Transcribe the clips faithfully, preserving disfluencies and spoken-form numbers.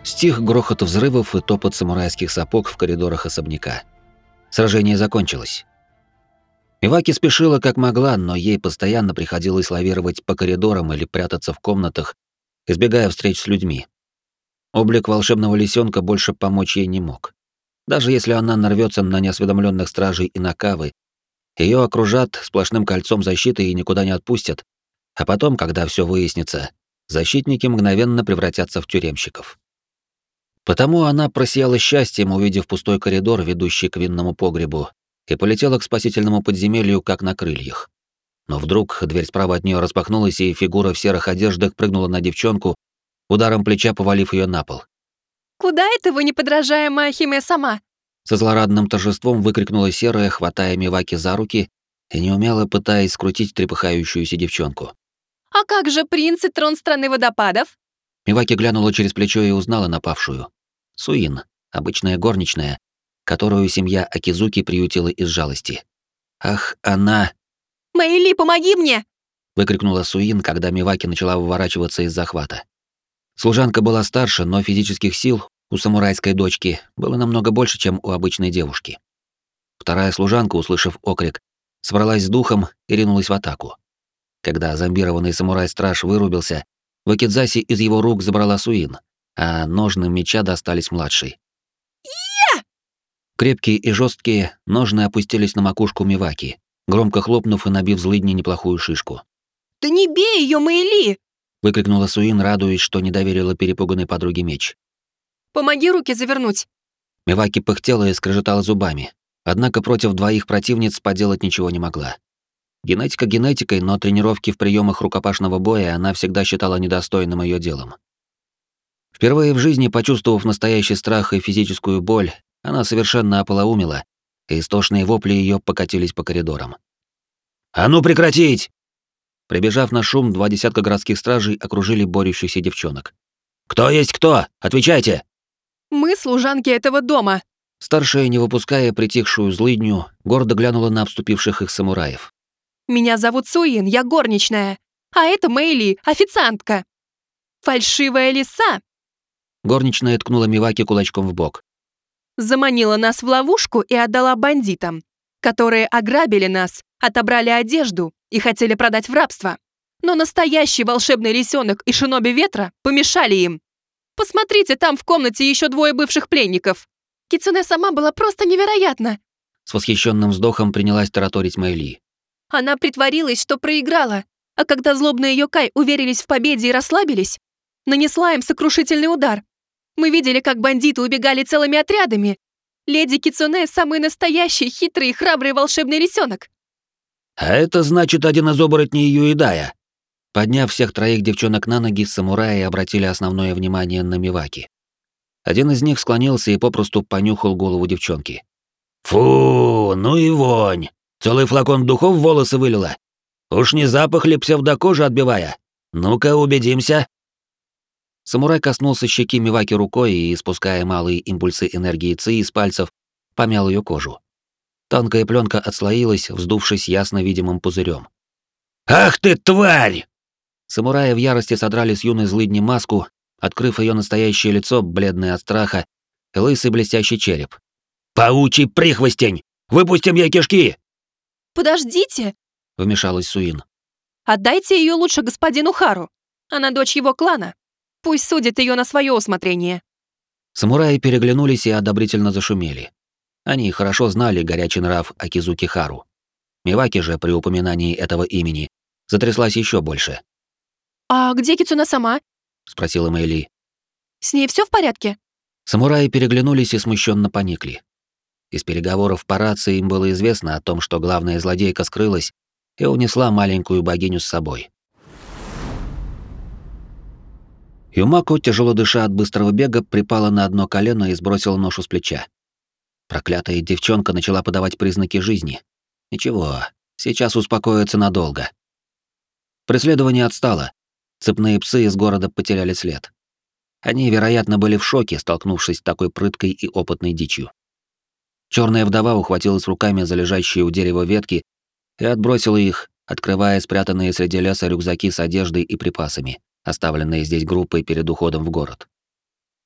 Стих грохот взрывов и топот самурайских сапог в коридорах особняка. Сражение закончилось. Миваки спешила как могла, но ей постоянно приходилось лавировать по коридорам или прятаться в комнатах, избегая встреч с людьми. Облик волшебного лисенка больше помочь ей не мог. Даже если она нарвется на неосведомленных стражей и накавы, ее окружат сплошным кольцом защиты и никуда не отпустят, а потом, когда все выяснится, защитники мгновенно превратятся в тюремщиков. Потому она просияла счастьем, увидев пустой коридор, ведущий к винному погребу, и полетела к спасительному подземелью, как на крыльях. Но вдруг дверь справа от нее распахнулась, и фигура в серых одеждах прыгнула на девчонку, ударом плеча повалив ее на пол. «Куда это вы, неподражаемая Химе сама?» Со злорадным торжеством выкрикнула серая, хватая Миваки за руки и неумело пытаясь скрутить трепыхающуюся девчонку. «А как же принц и трон страны водопадов?» Миваки глянула через плечо и узнала напавшую. Суин, обычная горничная, которую семья Акизуки приютила из жалости. «Ах, она...» «Мэйли, помоги мне!» — выкрикнула Суин, когда Миваки начала выворачиваться из захвата. Служанка была старше, но физических сил у самурайской дочки было намного больше, чем у обычной девушки. Вторая служанка, услышав окрик, собралась с духом и ринулась в атаку. Когда зомбированный самурай-страж вырубился, Вакидзаси из его рук забрала Суин, а ножны меча достались младшей. Я! Крепкие и жесткие ножны опустились на макушку Миваки, громко хлопнув и набив злыдни неплохую шишку. «Да не бей ее, Мэйли!» — выкрикнула Суин, радуясь, что не доверила перепуганной подруге меч. «Помоги руки завернуть!» Миваки пыхтела и скрежетала зубами, однако против двоих противниц поделать ничего не могла. Генетика генетикой, но тренировки в приемах рукопашного боя она всегда считала недостойным ее делом. Впервые в жизни, почувствовав настоящий страх и физическую боль, она совершенно ополоумела, и истошные вопли ее покатились по коридорам. «А ну прекратить!» Прибежав на шум, два десятка городских стражей окружили борющихся девчонок. «Кто есть кто? Отвечайте!» «Мы служанки этого дома!» Старшая, не выпуская притихшую злыдню, гордо глянула на обступивших их самураев. «Меня зовут Суин, я горничная, а это Мэйли, официантка. Фальшивая лиса!» Горничная ткнула Миваки кулачком в бок. «Заманила нас в ловушку и отдала бандитам, которые ограбили нас, отобрали одежду и хотели продать в рабство. Но настоящий волшебный лисенок и шиноби ветра помешали им. Посмотрите, там в комнате еще двое бывших пленников. Кицуне сама была просто невероятна!» С восхищенным вздохом принялась тараторить Мэйли. Она притворилась, что проиграла, а когда злобные йокай уверились в победе и расслабились, нанесла им сокрушительный удар. Мы видели, как бандиты убегали целыми отрядами. Леди Кицуне — самый настоящий, хитрый и храбрый волшебный лисенок. «А это значит один из оборотней Юидая». Подняв всех троих девчонок на ноги, самураи обратили основное внимание на Миваки. Один из них склонился и попросту понюхал голову девчонки. «Фу, ну и вонь! Целый флакон духов в волосы вылила. Уж не запах ли псевдокожи отбивая? Ну-ка, убедимся!» Самурай коснулся щеки Миваки рукой и, испуская малые импульсы энергии ци из пальцев, помял ее кожу. Тонкая пленка отслоилась, вздувшись ясно видимым пузырем. «Ах ты, тварь!» Самураи в ярости содрали с юной злыдни маску, открыв ее настоящее лицо, бледное от страха, и лысый блестящий череп. «Паучий прихвостень! Выпустим ей кишки!» «Подождите!» — вмешалась Суин. «Отдайте ее лучше господину Хару. Она дочь его клана. Пусть судит ее на свое усмотрение». Самураи переглянулись и одобрительно зашумели. Они хорошо знали горячий нрав Акизуки Хару. Миваки же при упоминании этого имени затряслась еще больше. «А где Кицуне сама?» — спросила Мэйли. «С ней все в порядке?» Самураи переглянулись и смущенно поникли. Из переговоров по рации им было известно о том, что главная злодейка скрылась и унесла маленькую богиню с собой. Юмако, тяжело дыша от быстрого бега, припала на одно колено и сбросила ношу с плеча. Проклятая девчонка начала подавать признаки жизни. Ничего, сейчас успокоится надолго. Преследование отстало. Цепные псы из города потеряли след. Они, вероятно, были в шоке, столкнувшись с такой прыткой и опытной дичью. Черная вдова ухватилась руками за лежащие у дерева ветки и отбросила их, открывая спрятанные среди леса рюкзаки с одеждой и припасами, оставленные здесь группой перед уходом в город.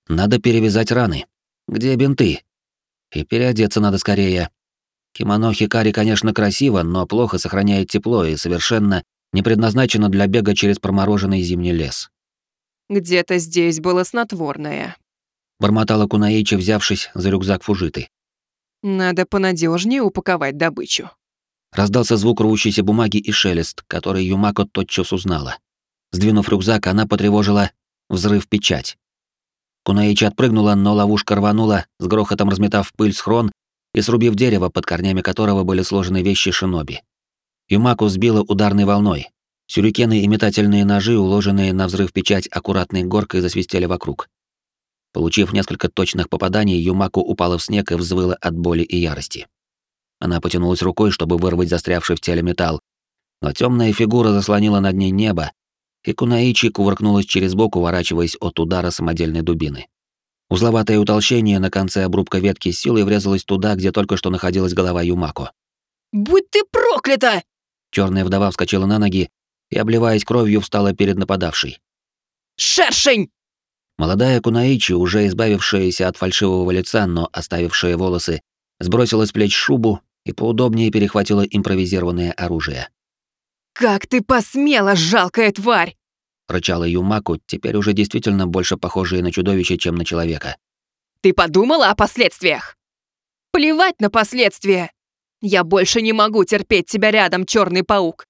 Надо перевязать раны. Где бинты? И переодеться надо скорее. Кимоно Хикари, конечно, красиво, но плохо сохраняет тепло и совершенно не предназначено для бега через промороженный зимний лес. Где-то здесь было снотворное. Бормотала Кунаичи, взявшись за рюкзак Фужиты. Надо понадежнее упаковать добычу. Раздался звук рвущейся бумаги и шелест, который Юмако тотчас узнала. Сдвинув рюкзак, она потревожила взрыв-печать. Кунаичи отпрыгнула, но ловушка рванула, с грохотом разметав пыль схрон и срубив дерево, под корнями которого были сложены вещи шиноби. Юмако сбила ударной волной. Сюрикены и метательные ножи, уложенные на взрыв-печать аккуратной горкой, засвистели вокруг. Получив несколько точных попаданий, Юмако упала в снег и взвыла от боли и ярости. Она потянулась рукой, чтобы вырвать застрявший в теле металл, но темная фигура заслонила над ней небо, и Кунаичи кувыркнулась через бок, уворачиваясь от удара самодельной дубины. Узловатое утолщение на конце обрубка ветки силой врезалось туда, где только что находилась голова Юмако. «Будь ты проклята!» Черная вдова вскочила на ноги и, обливаясь кровью, встала перед нападавшей. «Шершень!» Молодая Кунаичи, уже избавившаяся от фальшивого лица, но оставившая волосы, сбросила с плеч шубу и поудобнее перехватила импровизированное оружие. «Как ты посмела, жалкая тварь!» — рычала Юмако, теперь уже действительно больше похожая на чудовище, чем на человека. «Ты подумала о последствиях?» «Плевать на последствия! Я больше не могу терпеть тебя рядом, черный паук!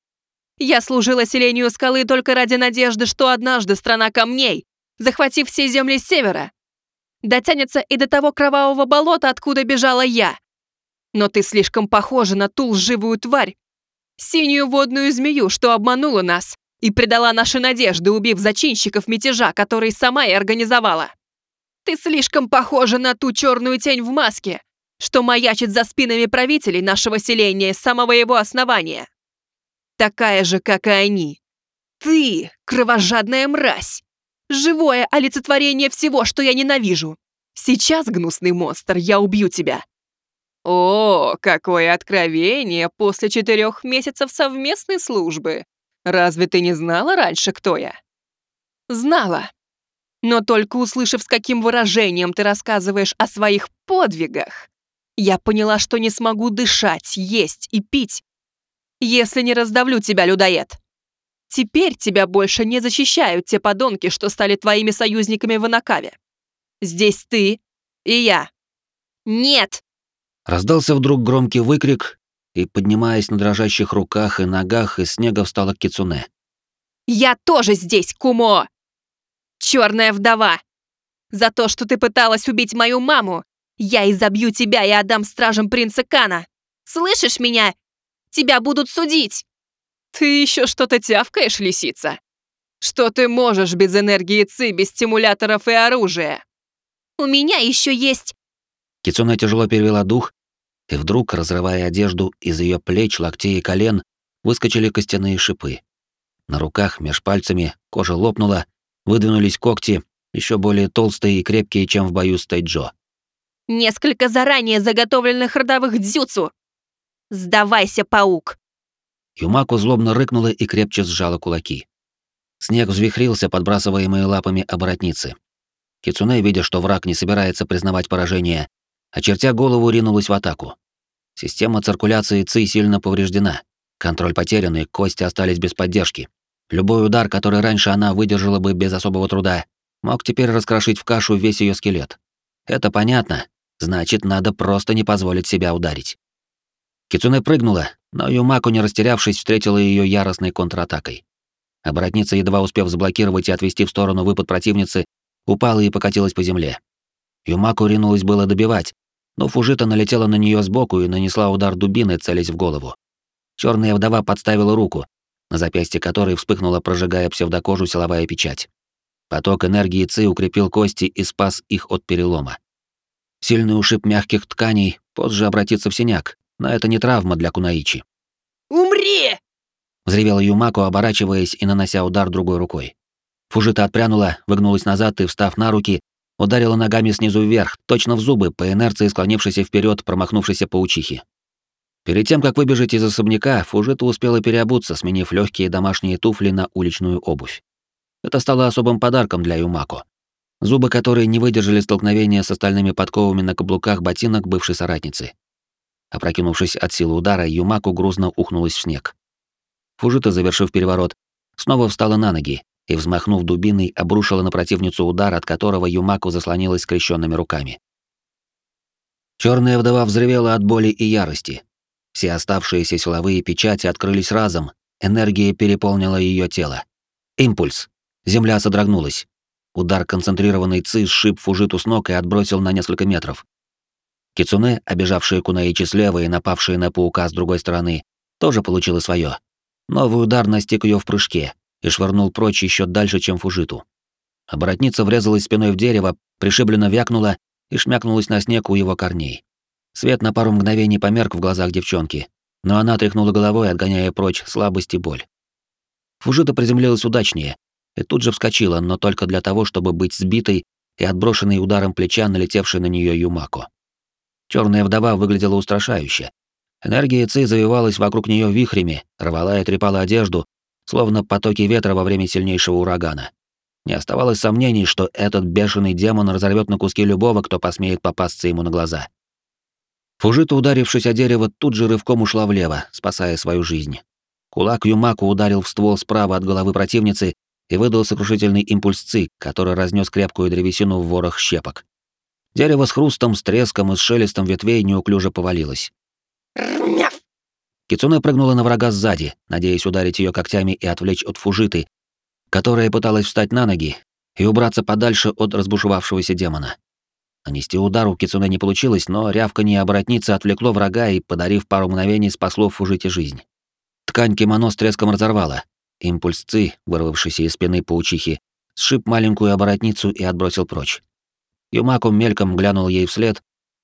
Я служила селению скалы только ради надежды, что однажды страна камней, захватив все земли севера, дотянется и до того кровавого болота, откуда бежала я. Но ты слишком похожа на ту лживую тварь, синюю водную змею, что обманула нас и предала наши надежды, убив зачинщиков мятежа, который сама и организовала. Ты слишком похожа на ту черную тень в маске, что маячит за спинами правителей нашего селения с самого его основания. Такая же, как и они. Ты — кровожадная мразь. Живое олицетворение всего, что я ненавижу. Сейчас, гнусный монстр, я убью тебя. О, какое откровение после четырех месяцев совместной службы. Разве ты не знала раньше, кто я? Знала. Но только услышав, с каким выражением ты рассказываешь о своих подвигах, я поняла, что не смогу дышать, есть и пить, если не раздавлю тебя, людоед. Теперь тебя больше не защищают те подонки, что стали твоими союзниками в Анакаве. Здесь ты и я. Нет! Раздался вдруг громкий выкрик, и, поднимаясь на дрожащих руках и ногах, из снега встала Кицуне. Я тоже здесь, Кумо! Черная вдова! За то, что ты пыталась убить мою маму, я изобью тебя и отдам стражам принца Кана. Слышишь меня? Тебя будут судить! Ты еще что-то тявкаешь, лисица? Что ты можешь без энергии Ци, без стимуляторов и оружия? У меня еще есть... Кицуне тяжело перевела дух, и вдруг, разрывая одежду, из ее плеч, локтей и колен выскочили костяные шипы. На руках, меж пальцами, кожа лопнула, выдвинулись когти, еще более толстые и крепкие, чем в бою с Тайджо. Несколько заранее заготовленных родовых дзюцу. Сдавайся, паук. Юмако злобно рыкнула и крепче сжала кулаки. Снег взвихрился, подбрасываемые лапами оборотницы. Кицуне, видя, что враг не собирается признавать поражение, очертя голову, ринулась в атаку. Система циркуляции Ци сильно повреждена. Контроль потерян, и кости остались без поддержки. Любой удар, который раньше она выдержала бы без особого труда, мог теперь раскрошить в кашу весь ее скелет. Это понятно. Значит, надо просто не позволить себя ударить. Кицуне прыгнула, но Юмако, не растерявшись, встретила ее яростной контратакой. Оборотница, едва успев заблокировать и отвести в сторону выпад противницы, упала и покатилась по земле. Юмако ринулась было добивать, но Фужита налетела на нее сбоку и нанесла удар дубины, целясь в голову. Черная вдова подставила руку, на запястье которой вспыхнула, прожигая псевдокожу, силовая печать. Поток энергии Ци укрепил кости и спас их от перелома. Сильный ушиб мягких тканей позже обратится в синяк, но это не травма для Кунаичи. «Умри!» — взревела Юмако, оборачиваясь и нанося удар другой рукой. Фужита отпрянула, выгнулась назад и, встав на руки, ударила ногами снизу вверх, точно в зубы, по инерции склонившейся вперед, промахнувшейся паучихи. Перед тем, как выбежать из особняка, Фужита успела переобуться, сменив легкие домашние туфли на уличную обувь. Это стало особым подарком для Юмако. зубы которой не выдержали столкновения с остальными подковами на каблуках ботинок бывшей соратницы. Опрокинувшись от силы удара, Юмако грузно ухнулась в снег. Фужита, завершив переворот, снова встала на ноги и, взмахнув дубиной, обрушила на противницу удар, от которого Юмако заслонилась скрещенными руками. Черная вдова взревела от боли и ярости. Все оставшиеся силовые печати открылись разом, энергия переполнила ее тело. Импульс. Земля содрогнулась. Удар концентрированной ци сшиб Фужиту с ног и отбросил на несколько метров. Кицуне, обежавшая Кунаичи слева и напавшая на паука с другой стороны, тоже получила свое. Новый удар настиг ее в прыжке и швырнул прочь еще дальше, чем Фужиту. Оборотница врезалась спиной в дерево, пришибленно вякнула и шмякнулась на снег у его корней. Свет на пару мгновений померк в глазах девчонки, но она тряхнула головой, отгоняя прочь слабость и боль. Фужита приземлилась удачнее и тут же вскочила, но только для того, чтобы быть сбитой и отброшенной ударом плеча, налетевшей на нее Юмако. Черная вдова выглядела устрашающе. Энергия ци завивалась вокруг нее вихрями, рвала и трепала одежду, словно потоки ветра во время сильнейшего урагана. Не оставалось сомнений, что этот бешеный демон разорвет на куски любого, кто посмеет попасться ему на глаза. Фужита, ударившись о дерево, тут же рывком ушла влево, спасая свою жизнь. Кулак Юмако ударил в ствол справа от головы противницы и выдал сокрушительный импульс ци, который разнес крепкую древесину в ворох щепок. Дерево с хрустом, с треском и с шелестом ветвей неуклюже повалилось. Кицуне прыгнула на врага сзади, надеясь ударить ее когтями и отвлечь от Фужиты, которая пыталась встать на ноги и убраться подальше от разбушевавшегося демона. Нанести удар у Кицуне не получилось, но рявканье оборотницы отвлекло врага и, подарив пару мгновений, спасло Фужите жизнь. Ткань кимоно с треском разорвала. Импульс ци, вырвавшийся из спины паучихи, сшиб маленькую оборотницу и отбросил прочь. Юмако мельком глянул ей вслед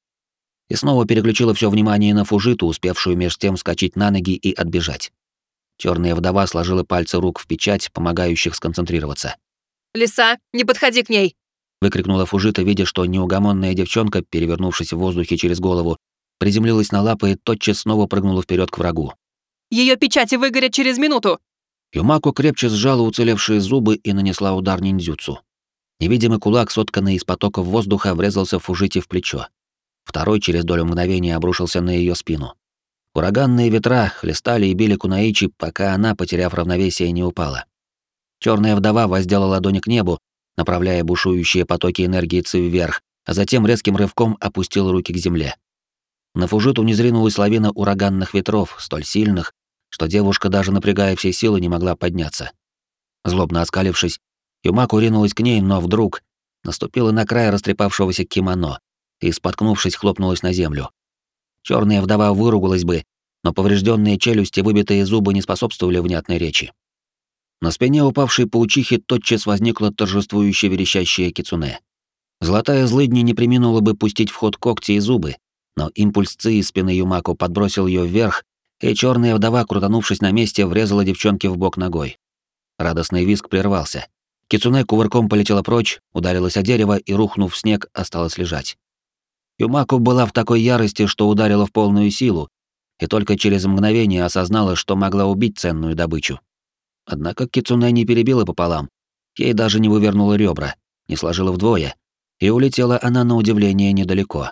и снова переключила все внимание на Фужиту, успевшую меж тем вскочить на ноги и отбежать. Черная вдова сложила пальцы рук в печать, помогающих сконцентрироваться. «Лиса, не подходи к ней!» — выкрикнула Фужита, видя, что неугомонная девчонка, перевернувшись в воздухе через голову, приземлилась на лапы и тотчас снова прыгнула вперед к врагу. Ее печати выгорят через минуту!» Юмако крепче сжала уцелевшие зубы и нанесла удар ниндзюцу. Невидимый кулак, сотканный из потоков воздуха, врезался Фужите в плечо. Второй через долю мгновения обрушился на ее спину. Ураганные ветра хлестали и били Кунаичи, пока она, потеряв равновесие, не упала. Черная вдова воздела ладони к небу, направляя бушующие потоки энергии ци вверх, а затем резким рывком опустила руки к земле. На Фужиту незринулась лавина ураганных ветров, столь сильных, что девушка, даже напрягая все силы, не могла подняться. Злобно оскалившись, Юмако ринулась к ней, но вдруг наступила на край растрепавшегося кимоно и, споткнувшись, хлопнулась на землю. Черная вдова выругалась бы, но поврежденные челюсти и выбитые зубы не способствовали внятной речи. На спине упавшей паучихи тотчас возникла торжествующая верещащая кицуне. Золотая злыдня не преминула бы пустить в ход когти и зубы, но импульс ци из спины Юмако подбросил ее вверх, и черная вдова, крутанувшись на месте, врезала девчонке в бок ногой. Радостный визг прервался. Кицуне кувырком полетела прочь, ударилась о дерево и, рухнув в снег, осталась лежать. Юмако была в такой ярости, что ударила в полную силу, и только через мгновение осознала, что могла убить ценную добычу. Однако Кицуне не перебила пополам, ей даже не вывернула ребра, не сложила вдвое, и улетела она на удивление недалеко.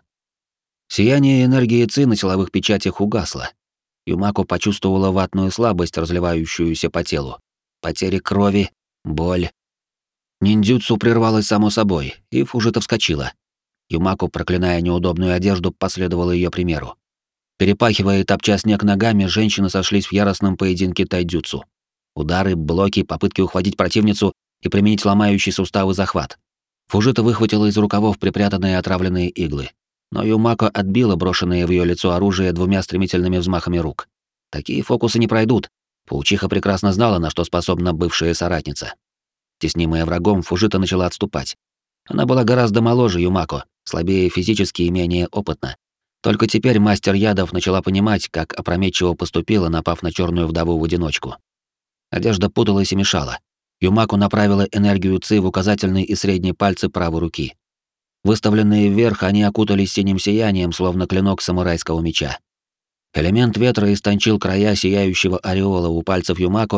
Сияние энергии ци на силовых печатях угасло. Юмако почувствовала ватную слабость, разливающуюся по телу. Потери крови, боль. Ниндзюцу прервалось само собой, и Фужита вскочила. Юмако, проклиная неудобную одежду, последовала ее примеру. Перепахивая и топча снег ногами, женщины сошлись в яростном поединке тайдзюцу. Удары, блоки, попытки ухватить противницу и применить ломающий суставы захват. Фужита выхватила из рукавов припрятанные отравленные иглы. Но Юмако отбила брошенное в ее лицо оружие двумя стремительными взмахами рук. Такие фокусы не пройдут. Паучиха прекрасно знала, на что способна бывшая соратница. Теснимая врагом, Фужита начала отступать. Она была гораздо моложе Юмако, слабее физически и менее опытна. Только теперь мастер ядов начала понимать, как опрометчиво поступила, напав на черную вдову в одиночку. Одежда путалась и мешала. Юмако направила энергию ци в указательный и средний пальцы правой руки. Выставленные вверх, они окутались синим сиянием, словно клинок самурайского меча. Элемент ветра истончил края сияющего ореола у пальцев Юмако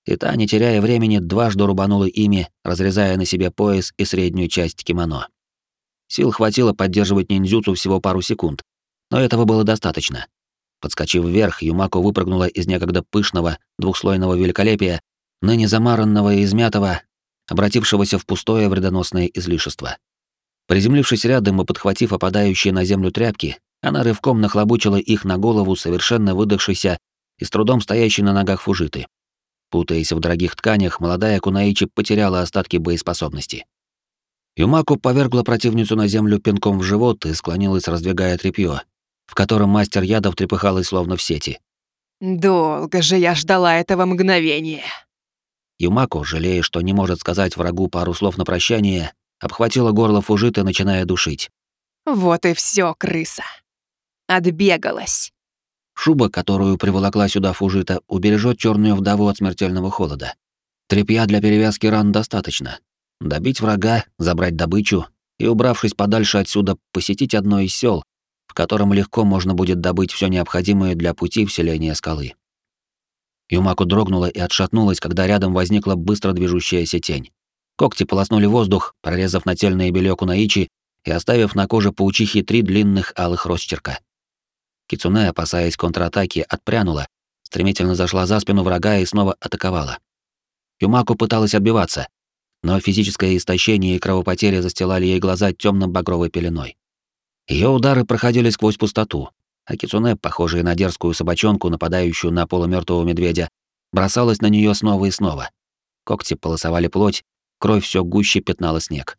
и та, не теряя времени, дважды рубанула ими, разрезая на себе пояс и среднюю часть кимоно. Сил хватило поддерживать ниндзюцу всего пару секунд, но этого было достаточно. Подскочив вверх, Юмако выпрыгнула из некогда пышного двухслойного великолепия, ныне замаранного и измятого, обратившегося в пустое вредоносное излишество. Приземлившись рядом и подхватив опадающие на землю тряпки, она рывком нахлобучила их на голову совершенно выдохшейся и с трудом стоящей на ногах Фужиты. Путаясь в дорогих тканях, молодая Кунаичи потеряла остатки боеспособности. Юмако повергла противницу на землю пинком в живот и склонилась, раздвигая тряпьё, в котором мастер ядов трепыхалась словно в сети. «Долго же я ждала этого мгновения». Юмако, жалея, что не может сказать врагу пару слов на прощание, обхватила горло Фужиты, начиная душить. «Вот и все, крыса. Отбегалась». Шуба, которую приволокла сюда Фужита, убережет черную вдову от смертельного холода. Тряпья для перевязки ран достаточно. Добить врага, забрать добычу и, убравшись подальше отсюда, посетить одно из сел, в котором легко можно будет добыть все необходимое для пути в селение скалы. Юмако дрогнула и отшатнулась, когда рядом возникла быстро движущаяся тень. Когти полоснули воздух, прорезав нательное белье Кунаичи и оставив на коже паучихи три длинных алых росчерка. Кицуне, опасаясь контратаки, отпрянула, стремительно зашла за спину врага и снова атаковала. Юмако пыталась отбиваться, но физическое истощение и кровопотеря застилали ей глаза темно-багровой пеленой. Ее удары проходили сквозь пустоту, а Кицуне, похожая на дерзкую собачонку, нападающую на полумертвого медведя, бросалась на нее снова и снова. Когти полосовали плоть, кровь все гуще пятнала снег.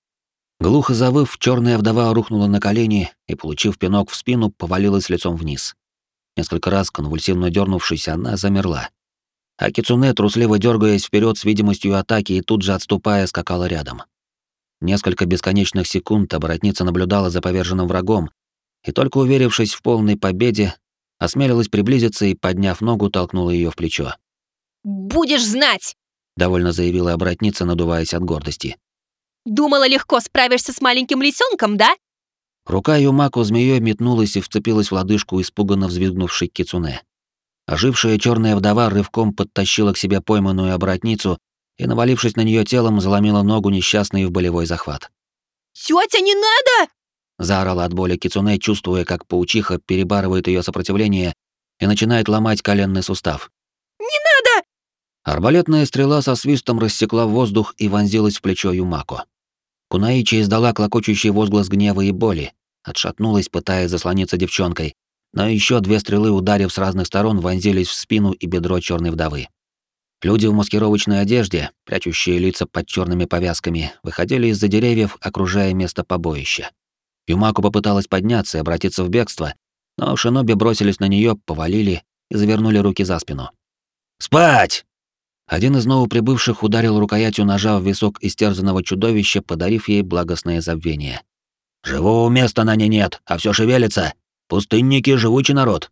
Глухо завыв, черная вдова рухнула на колени и, получив пинок в спину, повалилась лицом вниз. Несколько раз, конвульсивно дернувшись, она замерла. А Кицуне, трусливо дергаясь вперед с видимостью атаки и тут же отступая, скакала рядом. Несколько бесконечных секунд оборотница наблюдала за поверженным врагом, и только уверившись в полной победе, осмелилась приблизиться и, подняв ногу, толкнула ее в плечо. «Будешь знать!» — довольно заявила оборотница, надуваясь от гордости. «Думала, легко справишься с маленьким лисенком, да?» Рука Юмако змеей метнулась и вцепилась в лодыжку испуганно взвизгнувшей Кицуне. Ожившая черная вдова рывком подтащила к себе пойманную оборотницу и, навалившись на нее телом, заломила ногу несчастной в болевой захват. «Тётя, не надо!» — заорала от боли Кицуне, чувствуя, как паучиха перебарывает ее сопротивление и начинает ломать коленный сустав. «Не надо!» Арбалетная стрела со свистом рассекла воздух и вонзилась в плечо Юмако. Кунаичи издала клокочущий возглас гнева и боли, отшатнулась, пытаясь заслониться девчонкой, но еще две стрелы, ударив с разных сторон, вонзились в спину и бедро черной вдовы. Люди в маскировочной одежде, прячущие лица под черными повязками, выходили из-за деревьев, окружая место побоища. Юмако попыталась подняться и обратиться в бегство, но шиноби бросились на нее, повалили и завернули руки за спину. «Спать!» Один из новоприбывших ударил рукоятью ножа в висок истерзанного чудовища, подарив ей благостное забвение. «Живого места на ней нет, а все шевелится. Пустынники — живучий народ».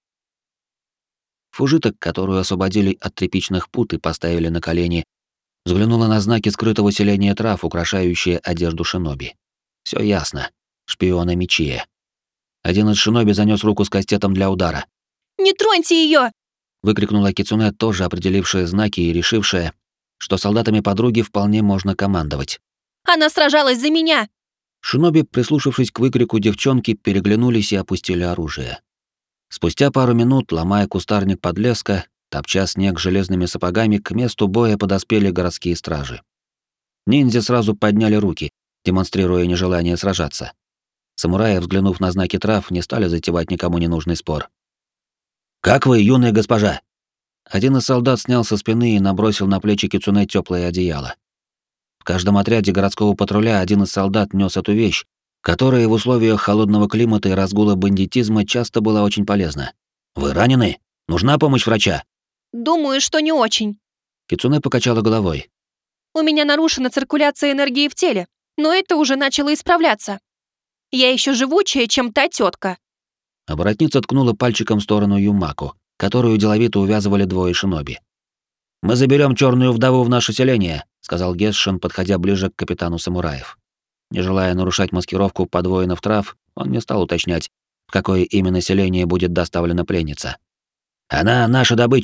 Фужита, которую освободили от тряпичных пут и поставили на колени, взглянула на знаки скрытого селения трав, украшающие одежду шиноби. Все ясно. Шпиона Мичия. Один из шиноби занес руку с кастетом для удара. «Не троньте ее! Выкрикнула Кицуне, тоже определившая знаки и решившая, что солдатами подруги вполне можно командовать. Она сражалась за меня!» Шиноби, прислушавшись к выкрику девчонки, переглянулись и опустили оружие. Спустя пару минут, ломая кустарник подлеска, топча снег железными сапогами, к месту боя подоспели городские стражи. Ниндзя сразу подняли руки, демонстрируя нежелание сражаться. Самураи, взглянув на знаки трав, не стали затевать никому ненужный спор. «Как вы, юная госпожа?» Один из солдат снял со спины и набросил на плечи Кицуне тёплое одеяло. В каждом отряде городского патруля один из солдат нёс эту вещь, которая в условиях холодного климата и разгула бандитизма часто была очень полезна. «Вы ранены? Нужна помощь врача?» «Думаю, что не очень. Кицуне покачала головой. У меня нарушена циркуляция энергии в теле, но это уже начало исправляться. Я еще живучая, чем та тетка. Оборотница ткнула пальчиком в сторону Юмако, которую деловито увязывали двое шиноби. «Мы заберем черную вдову в наше селение», — сказал Гесшин, подходя ближе к капитану самураев. Не желая нарушать маскировку под воинов трав, он не стал уточнять, в какое именно селение будет доставлена пленница. «Она наша добыча.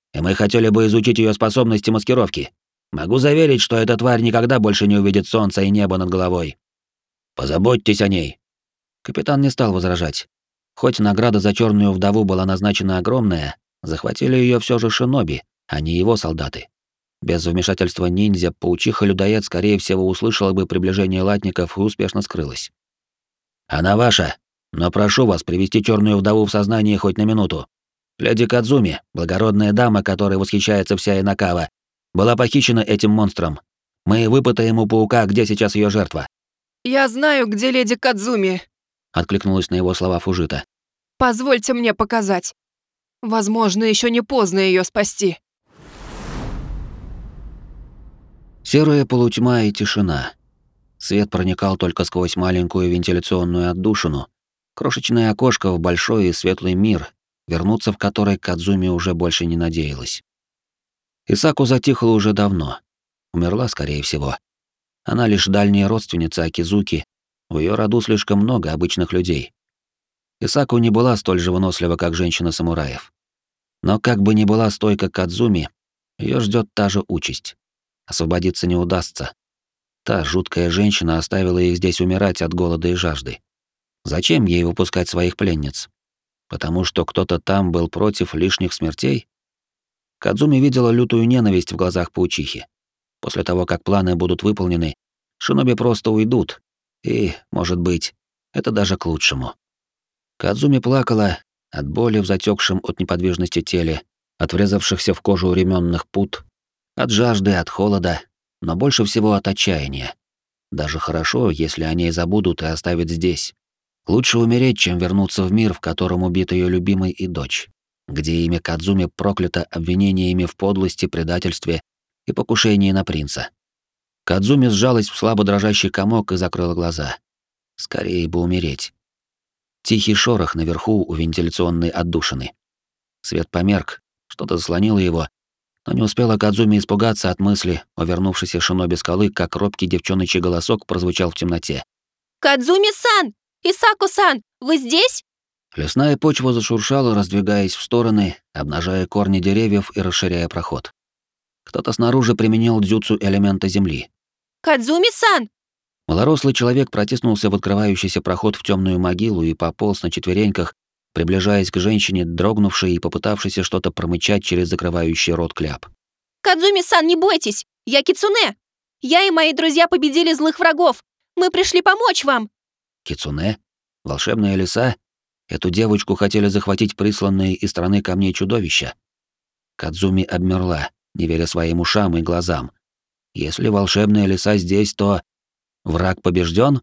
и мы хотели бы изучить ее способности маскировки. Могу заверить, что эта тварь никогда больше не увидит солнца и небо над головой. Позаботьтесь о ней». Капитан не стал возражать. Хоть награда за черную вдову была назначена огромная, захватили ее все же шиноби, а не его солдаты. Без вмешательства ниндзя паучиха-людоед, скорее всего, услышала бы приближение латников и успешно скрылась. «Она ваша, но прошу вас привести черную вдову в сознание хоть на минуту. Леди Кадзуми, благородная дама, которой восхищается вся Инакава, была похищена этим монстром. Мы выпытаем у паука, где сейчас ее жертва». «Я знаю, где леди Кадзуми», — откликнулась на его слова Фужита. «Позвольте мне показать. Возможно, еще не поздно ее спасти». Серая полутьма и тишина. Свет проникал только сквозь маленькую вентиляционную отдушину, крошечное окошко в большой и светлый мир, вернуться в который Кадзуми уже больше не надеялась. Исаку затихла уже давно. Умерла, скорее всего. Она лишь дальняя родственница Акизуки, в ее роду слишком много обычных людей. Исаку не была столь же вынослива, как женщина-самураев. Но как бы ни была стойка Кадзуми, ее ждет та же участь. Освободиться не удастся. Та жуткая женщина оставила их здесь умирать от голода и жажды. Зачем ей выпускать своих пленниц? Потому что кто-то там был против лишних смертей? Кадзуми видела лютую ненависть в глазах паучихи. После того, как планы будут выполнены, шиноби просто уйдут. И, может быть, это даже к лучшему. Кадзуми плакала от боли в затекшем от неподвижности теле, от врезавшихся в кожу ременных пут, от жажды, от холода, но больше всего от отчаяния. Даже хорошо, если о ней забудут и оставят здесь. Лучше умереть, чем вернуться в мир, в котором убит ее любимый и дочь, где имя Кадзуми проклято обвинениями в подлости, предательстве и покушении на принца. Кадзуми сжалась в слабо дрожащий комок и закрыла глаза. Скорее бы умереть. Тихий шорох наверху у вентиляционной отдушины. Свет померк, что-то заслонило его, но не успела Кадзуми испугаться от мысли о вернувшейся шиноби скалы, как робкий девчоночий голосок прозвучал в темноте. «Кадзуми-сан! Исаку-сан! Вы здесь?» Лесная почва зашуршала, раздвигаясь в стороны, обнажая корни деревьев и расширяя проход. Кто-то снаружи применил дзюцу элемента земли. «Кадзуми-сан!» Малорослый человек протиснулся в открывающийся проход в темную могилу и пополз на четвереньках, приближаясь к женщине, дрогнувшей и попытавшейся что-то промычать через закрывающий рот кляп. «Кадзуми-сан, не бойтесь! Я Кицуне! Я и мои друзья победили злых врагов! Мы пришли помочь вам!» Кицуне? Волшебная лиса? Эту девочку хотели захватить присланные из страны камней чудовища. Кадзуми обмерла, не веря своим ушам и глазам. Если волшебная лиса здесь, то... Враг побежден?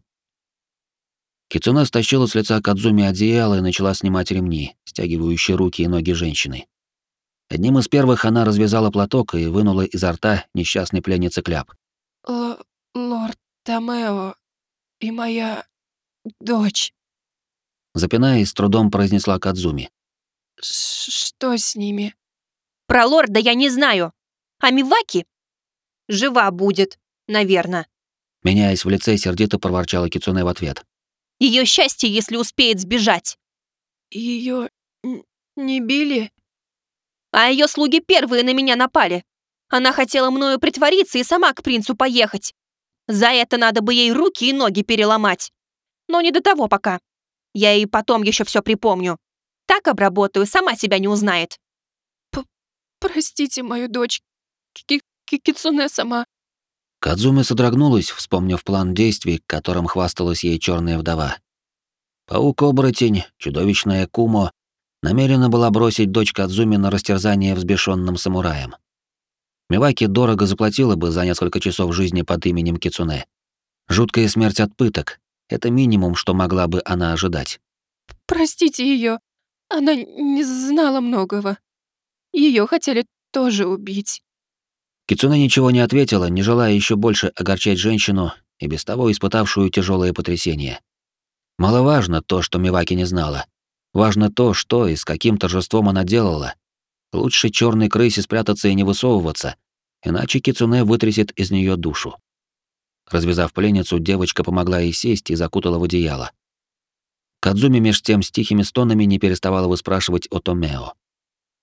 Кицуне стащила с лица Кадзуми одеяло и начала снимать ремни, стягивающие руки и ноги женщины. Одним из первых она развязала платок и вынула изо рта несчастной пленницы кляп. Л «Лорд Томео и моя дочь». Запинаясь, с трудом произнесла Кадзуми. Ш «Что с ними?» «Про лорда я не знаю. А Миваки жива будет, наверное». Меняясь в лице, сердито проворчала Кицуне в ответ. Ее счастье, если успеет сбежать. Ее не били? А ее слуги первые на меня напали. Она хотела мною притвориться и сама к принцу поехать. За это надо бы ей руки и ноги переломать. Но не до того пока. Я ей потом еще все припомню. Так обработаю, сама себя не узнает. П Простите мою дочь. Ки -ки Кицуне сама. Кадзуми содрогнулась, вспомнив план действий, которым хвасталась ей черная вдова. Паук-оборотень, чудовищная Кумо, намерена была бросить дочь Кадзуми на растерзание взбешенным самураем. Миваки дорого заплатила бы за несколько часов жизни под именем Кицуне. Жуткая смерть от пыток — это минимум, что могла бы она ожидать. Простите ее. Она не знала многого. Ее хотели тоже убить. Кицуне ничего не ответила, не желая еще больше огорчать женщину и без того испытавшую тяжелое потрясение. Маловажно то, что Миваки не знала. Важно то, что и с каким торжеством она делала. Лучше черной крысе спрятаться и не высовываться, иначе Кицуне вытрясет из нее душу. Развязав пленницу, девочка помогла ей сесть и закутала в одеяло. Кадзуми меж тем с тихими стонами не переставала выспрашивать о Томео.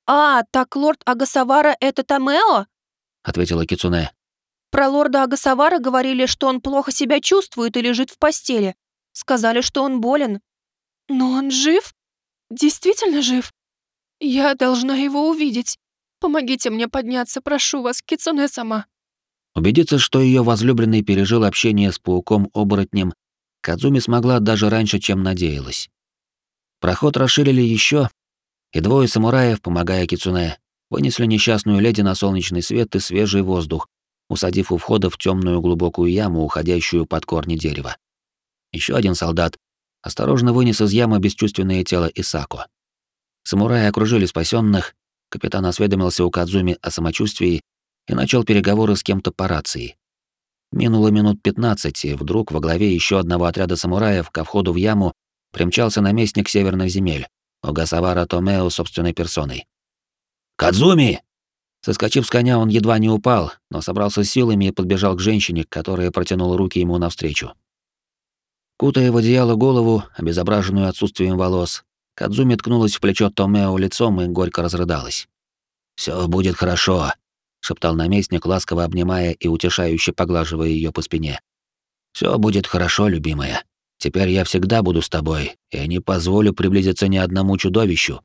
«А, так лорд Агасавара — это Томео?» — ответила Кицуне. «Про лорда Агасавара говорили, что он плохо себя чувствует и лежит в постели. Сказали, что он болен». Но он жив? Действительно жив? Я должна его увидеть. Помогите мне подняться, прошу вас, Кицуне-сама. Убедиться, что ее возлюбленный пережил общение с пауком-оборотнем, Кадзуми смогла даже раньше, чем надеялась. Проход расширили еще, и двое самураев, помогая Кицуне, вынесли несчастную леди на солнечный свет и свежий воздух, усадив у входа в темную глубокую яму, уходящую под корни дерева. Еще один солдат осторожно вынес из ямы бесчувственное тело Исако. Самураи окружили спасенных, капитан осведомился у Кадзуми о самочувствии и начал переговоры с кем-то по рации. Минуло минут пятнадцать, и вдруг во главе еще одного отряда самураев ко входу в яму примчался наместник северных земель, Огасавара Томео собственной персоной. «Кадзуми!» Соскочив с коня, он едва не упал, но собрался с силами и подбежал к женщине, которая протянула руки ему навстречу. Кутая в одеяло голову, обезображенную отсутствием волос, Кадзуми ткнулась в плечо Томео лицом и горько разрыдалась. «Всё будет хорошо», — шептал наместник, ласково обнимая и утешающе поглаживая её по спине. «Всё будет хорошо, любимая. Теперь я всегда буду с тобой и не позволю приблизиться ни одному чудовищу».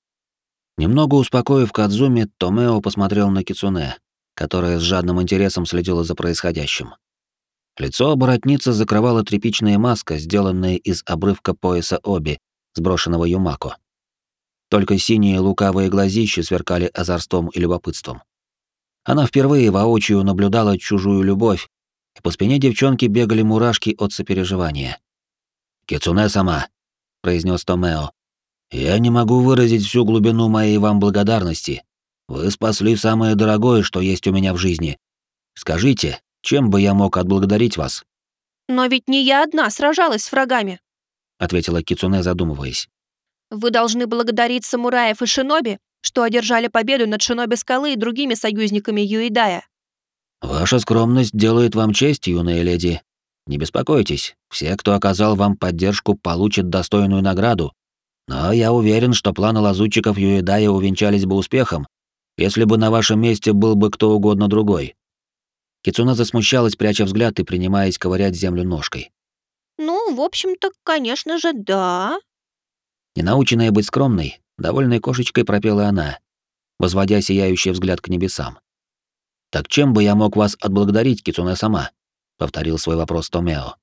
Немного успокоив Кадзуми, Томео посмотрел на Кицуне, которая с жадным интересом следила за происходящим. Лицо оборотницы закрывала тряпичная маска, сделанная из обрывка пояса оби, сброшенного Юмако. Только синие лукавые глазища сверкали озорством и любопытством. Она впервые воочию наблюдала чужую любовь, и по спине девчонки бегали мурашки от сопереживания. «Кицуне-сама», — произнес Томео, — «я не могу выразить всю глубину моей вам благодарности. Вы спасли самое дорогое, что есть у меня в жизни. Скажите, чем бы я мог отблагодарить вас?» «Но ведь не я одна сражалась с врагами», — ответила Кицуне, задумываясь. «Вы должны благодарить самураев и шиноби, что одержали победу над шиноби-скалы и другими союзниками Юидая». «Ваша скромность делает вам честь, юная леди. Не беспокойтесь, все, кто оказал вам поддержку, получат достойную награду. Но я уверен, что планы лазутчиков Юидая увенчались бы успехом, если бы на вашем месте был бы кто угодно другой». Кицуне засмущалась, пряча взгляд и принимаясь ковырять землю ножкой. «Ну, в общем-то, конечно же, да». Ненаученная быть скромной, довольной кошечкой пропела она, возводя сияющий взгляд к небесам. «Так чем бы я мог вас отблагодарить, Кицуне-сама?» — повторил свой вопрос Томео.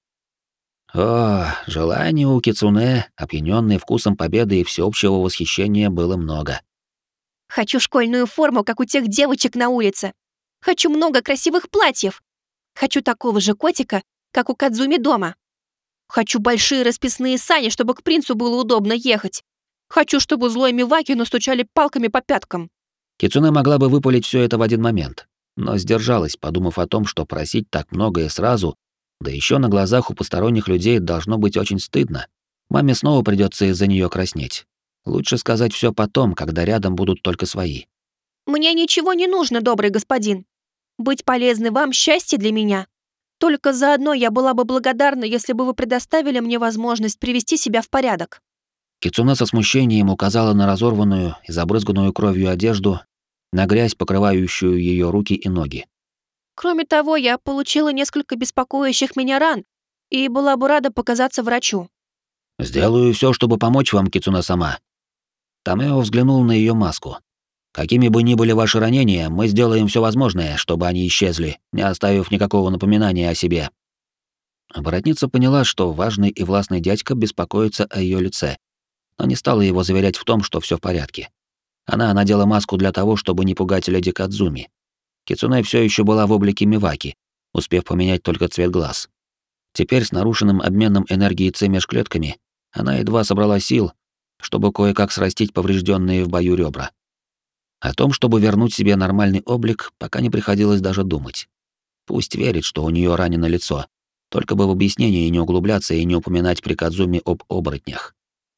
О, желаний у Кицуне, опьянённой вкусом победы и всеобщего восхищения, было много. «Хочу школьную форму, как у тех девочек на улице. Хочу много красивых платьев. Хочу такого же котика, как у Кадзуми дома. Хочу большие расписные сани, чтобы к принцу было удобно ехать. Хочу, чтобы злой Миваки настучали палками по пяткам». Кицуне могла бы выпалить все это в один момент, но сдержалась, подумав о том, что просить так многое сразу, да еще на глазах у посторонних людей, должно быть очень стыдно. Маме снова придется из-за нее краснеть. Лучше сказать все потом, когда рядом будут только свои. «Мне ничего не нужно, добрый господин. Быть полезной вам — счастье для меня. Только заодно я была бы благодарна, если бы вы предоставили мне возможность привести себя в порядок». Кицуне со смущением указала на разорванную и забрызганную кровью одежду, на грязь, покрывающую ее руки и ноги. «Кроме того, я получила несколько беспокоящих меня ран и была бы рада показаться врачу». «Сделаю все, чтобы помочь вам, Кицуне-сама». Томео взглянул на ее маску. «Какими бы ни были ваши ранения, мы сделаем все возможное, чтобы они исчезли, не оставив никакого напоминания о себе». Оборотница поняла, что важный и властный дядька беспокоится о ее лице, но не стала его заверять в том, что все в порядке. Она надела маску для того, чтобы не пугать леди Кадзуми. Кицуне все еще была в облике Миваки, успев поменять только цвет глаз. Теперь с нарушенным обменом энергии Ци меж клетками она едва собрала сил, чтобы кое-как срастить поврежденные в бою ребра. О том, чтобы вернуть себе нормальный облик, пока не приходилось даже думать. Пусть верит, что у нее ранено лицо, только бы в объяснении не углубляться и не упоминать при Кадзуми об оборотнях.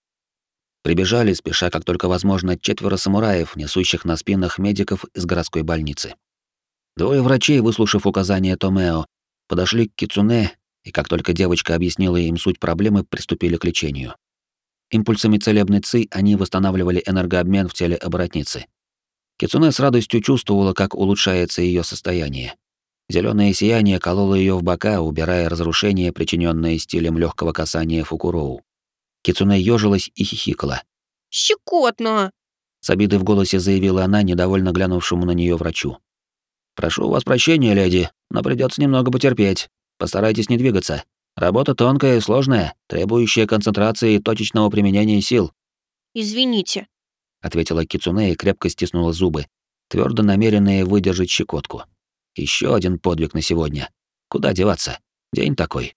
Прибежали, спеша как только возможно, четверо самураев, несущих на спинах медиков из городской больницы. Двое врачей, выслушав указания Томео, подошли к Кицуне, и как только девочка объяснила им суть проблемы, приступили к лечению. Импульсами целебной ци они восстанавливали энергообмен в теле оборотницы. Кицуне с радостью чувствовала, как улучшается ее состояние. Зеленое сияние кололо ее в бока, убирая разрушения, причиненные стилем легкого касания Фукуроу. Кицуне ёжилась и хихикала. «Щекотно!» С обидой в голосе заявила она, недовольно глянувшему на нее врачу. «Прошу у вас прощения, леди, но придется немного потерпеть. Постарайтесь не двигаться. Работа тонкая и сложная, требующая концентрации и точечного применения сил», «Извините», — ответила Кицуне и крепко стиснула зубы, твердо намеренная выдержать щекотку. Еще один подвиг на сегодня. Куда деваться? День такой.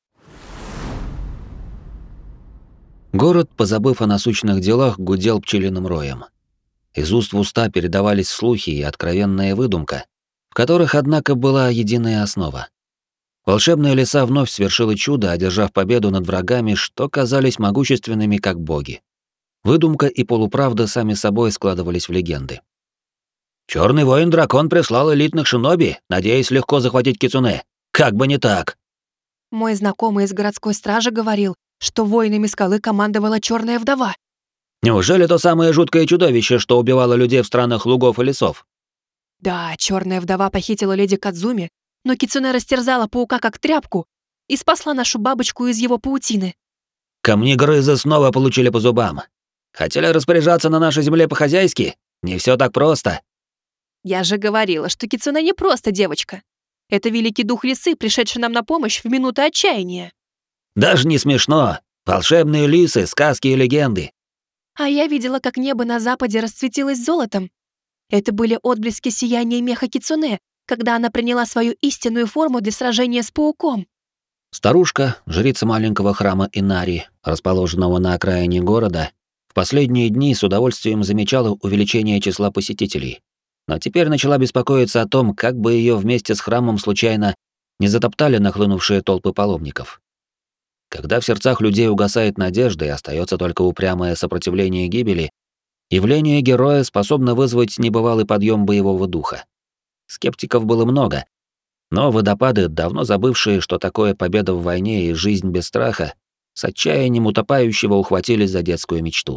Город, позабыв о насущных делах, гудел пчелиным роем. Из уст в уста передавались слухи и откровенная выдумка, в которых, однако, была единая основа. Волшебная лиса вновь свершила чудо, одержав победу над врагами, что казались могущественными, как боги. Выдумка и полуправда сами собой складывались в легенды. Черный воин-дракон прислал элитных шиноби, надеясь легко захватить Кицуне. Как бы не так. Мой знакомый из городской стражи говорил, что воинами скалы командовала черная вдова. Неужели то самое жуткое чудовище, что убивало людей в странах лугов и лесов? Да, черная вдова похитила леди Кадзуми, но Кицуне растерзала паука как тряпку и спасла нашу бабочку из его паутины. Камнегрызы снова получили по зубам. Хотели распоряжаться на нашей земле по-хозяйски? Не все так просто. Я же говорила, что Кицуне не просто девочка. Это великий дух лисы, пришедший нам на помощь в минуты отчаяния. Даже не смешно. Волшебные лисы, сказки и легенды. А я видела, как небо на западе расцветилось золотом. Это были отблески сияния меха Кицуне, когда она приняла свою истинную форму для сражения с пауком. Старушка, жрица маленького храма Инари, расположенного на окраине города, в последние дни с удовольствием замечала увеличение числа посетителей. Но теперь начала беспокоиться о том, как бы ее вместе с храмом случайно не затоптали нахлынувшие толпы паломников. Когда в сердцах людей угасает надежда и остается только упрямое сопротивление гибели, явление героя способно вызвать небывалый подъем боевого духа. Скептиков было много, но водопады, давно забывшие, что такое победа в войне и жизнь без страха, с отчаянием утопающего ухватились за детскую мечту.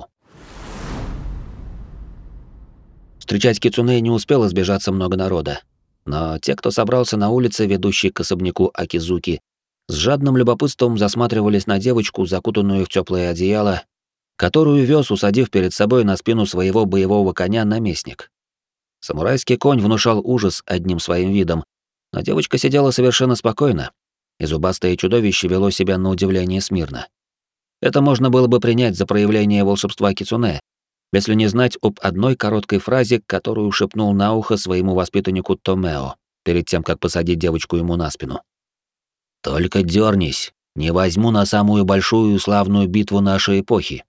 Встречать Кицуне не успело сбежаться много народа, но те, кто собрался на улице, ведущей к особняку Акизуки, с жадным любопытством засматривались на девочку, закутанную в теплое одеяло, которую вез, усадив перед собой на спину своего боевого коня, наместник. Самурайский конь внушал ужас одним своим видом, но девочка сидела совершенно спокойно, и зубастое чудовище вело себя на удивление смирно. Это можно было бы принять за проявление волшебства Кицуне, если не знать об одной короткой фразе, которую шепнул на ухо своему воспитаннику Томео, перед тем, как посадить девочку ему на спину. «Только дернись, не возьму на самую большую и славную битву нашей эпохи».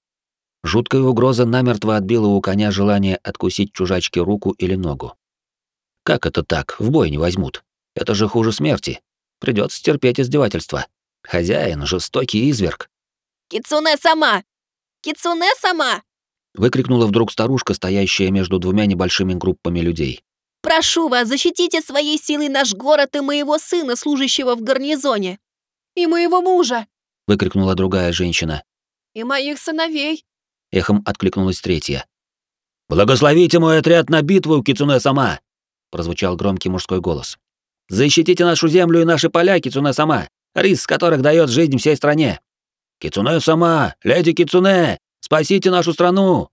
Жуткая угроза намертво отбила у коня желание откусить чужачке руку или ногу. Как это так, в бой не возьмут? Это же хуже смерти. Придется терпеть издевательства. Хозяин — жестокий изверг. «Кицуне сама! Кицуне сама! Выкрикнула вдруг старушка, стоящая между двумя небольшими группами людей. Прошу вас, защитите своей силой наш город и моего сына, служащего в гарнизоне!» «И моего мужа!» — выкрикнула другая женщина. «И моих сыновей!» — эхом откликнулась третья. «Благословите мой отряд на битву, Кицуне сама!» — прозвучал громкий мужской голос. «Защитите нашу землю и наши поля, Кицуне сама, рис которых дает жизнь всей стране! Кицуне сама, леди Кицуне, спасите нашу страну!»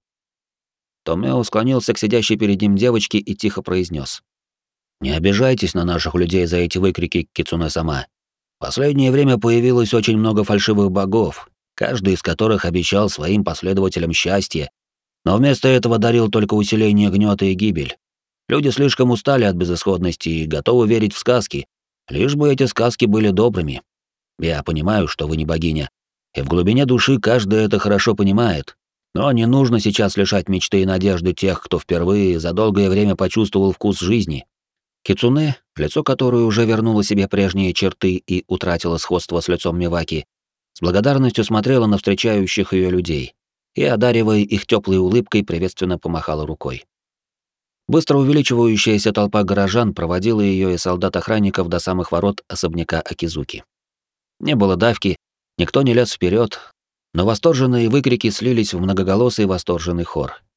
Томео склонился к сидящей перед ним девочке и тихо произнес: «Не обижайтесь на наших людей за эти выкрики, Кицуне сама. Последнее время появилось очень много фальшивых богов, каждый из которых обещал своим последователям счастье, но вместо этого дарил только усиление гнета и гибель. Люди слишком устали от безысходности и готовы верить в сказки, лишь бы эти сказки были добрыми. Я понимаю, что вы не богиня, и в глубине души каждый это хорошо понимает, но не нужно сейчас лишать мечты и надежды тех, кто впервые за долгое время почувствовал вкус жизни». Кицуне, лицо которой уже вернуло себе прежние черты и утратило сходство с лицом Миваки, с благодарностью смотрела на встречающих ее людей и, одаривая их теплой улыбкой, приветственно помахала рукой. Быстро увеличивающаяся толпа горожан проводила ее и солдат-охранников до самых ворот особняка Акизуки. Не было давки, никто не лез вперед, но восторженные выкрики слились в многоголосый восторженный хор.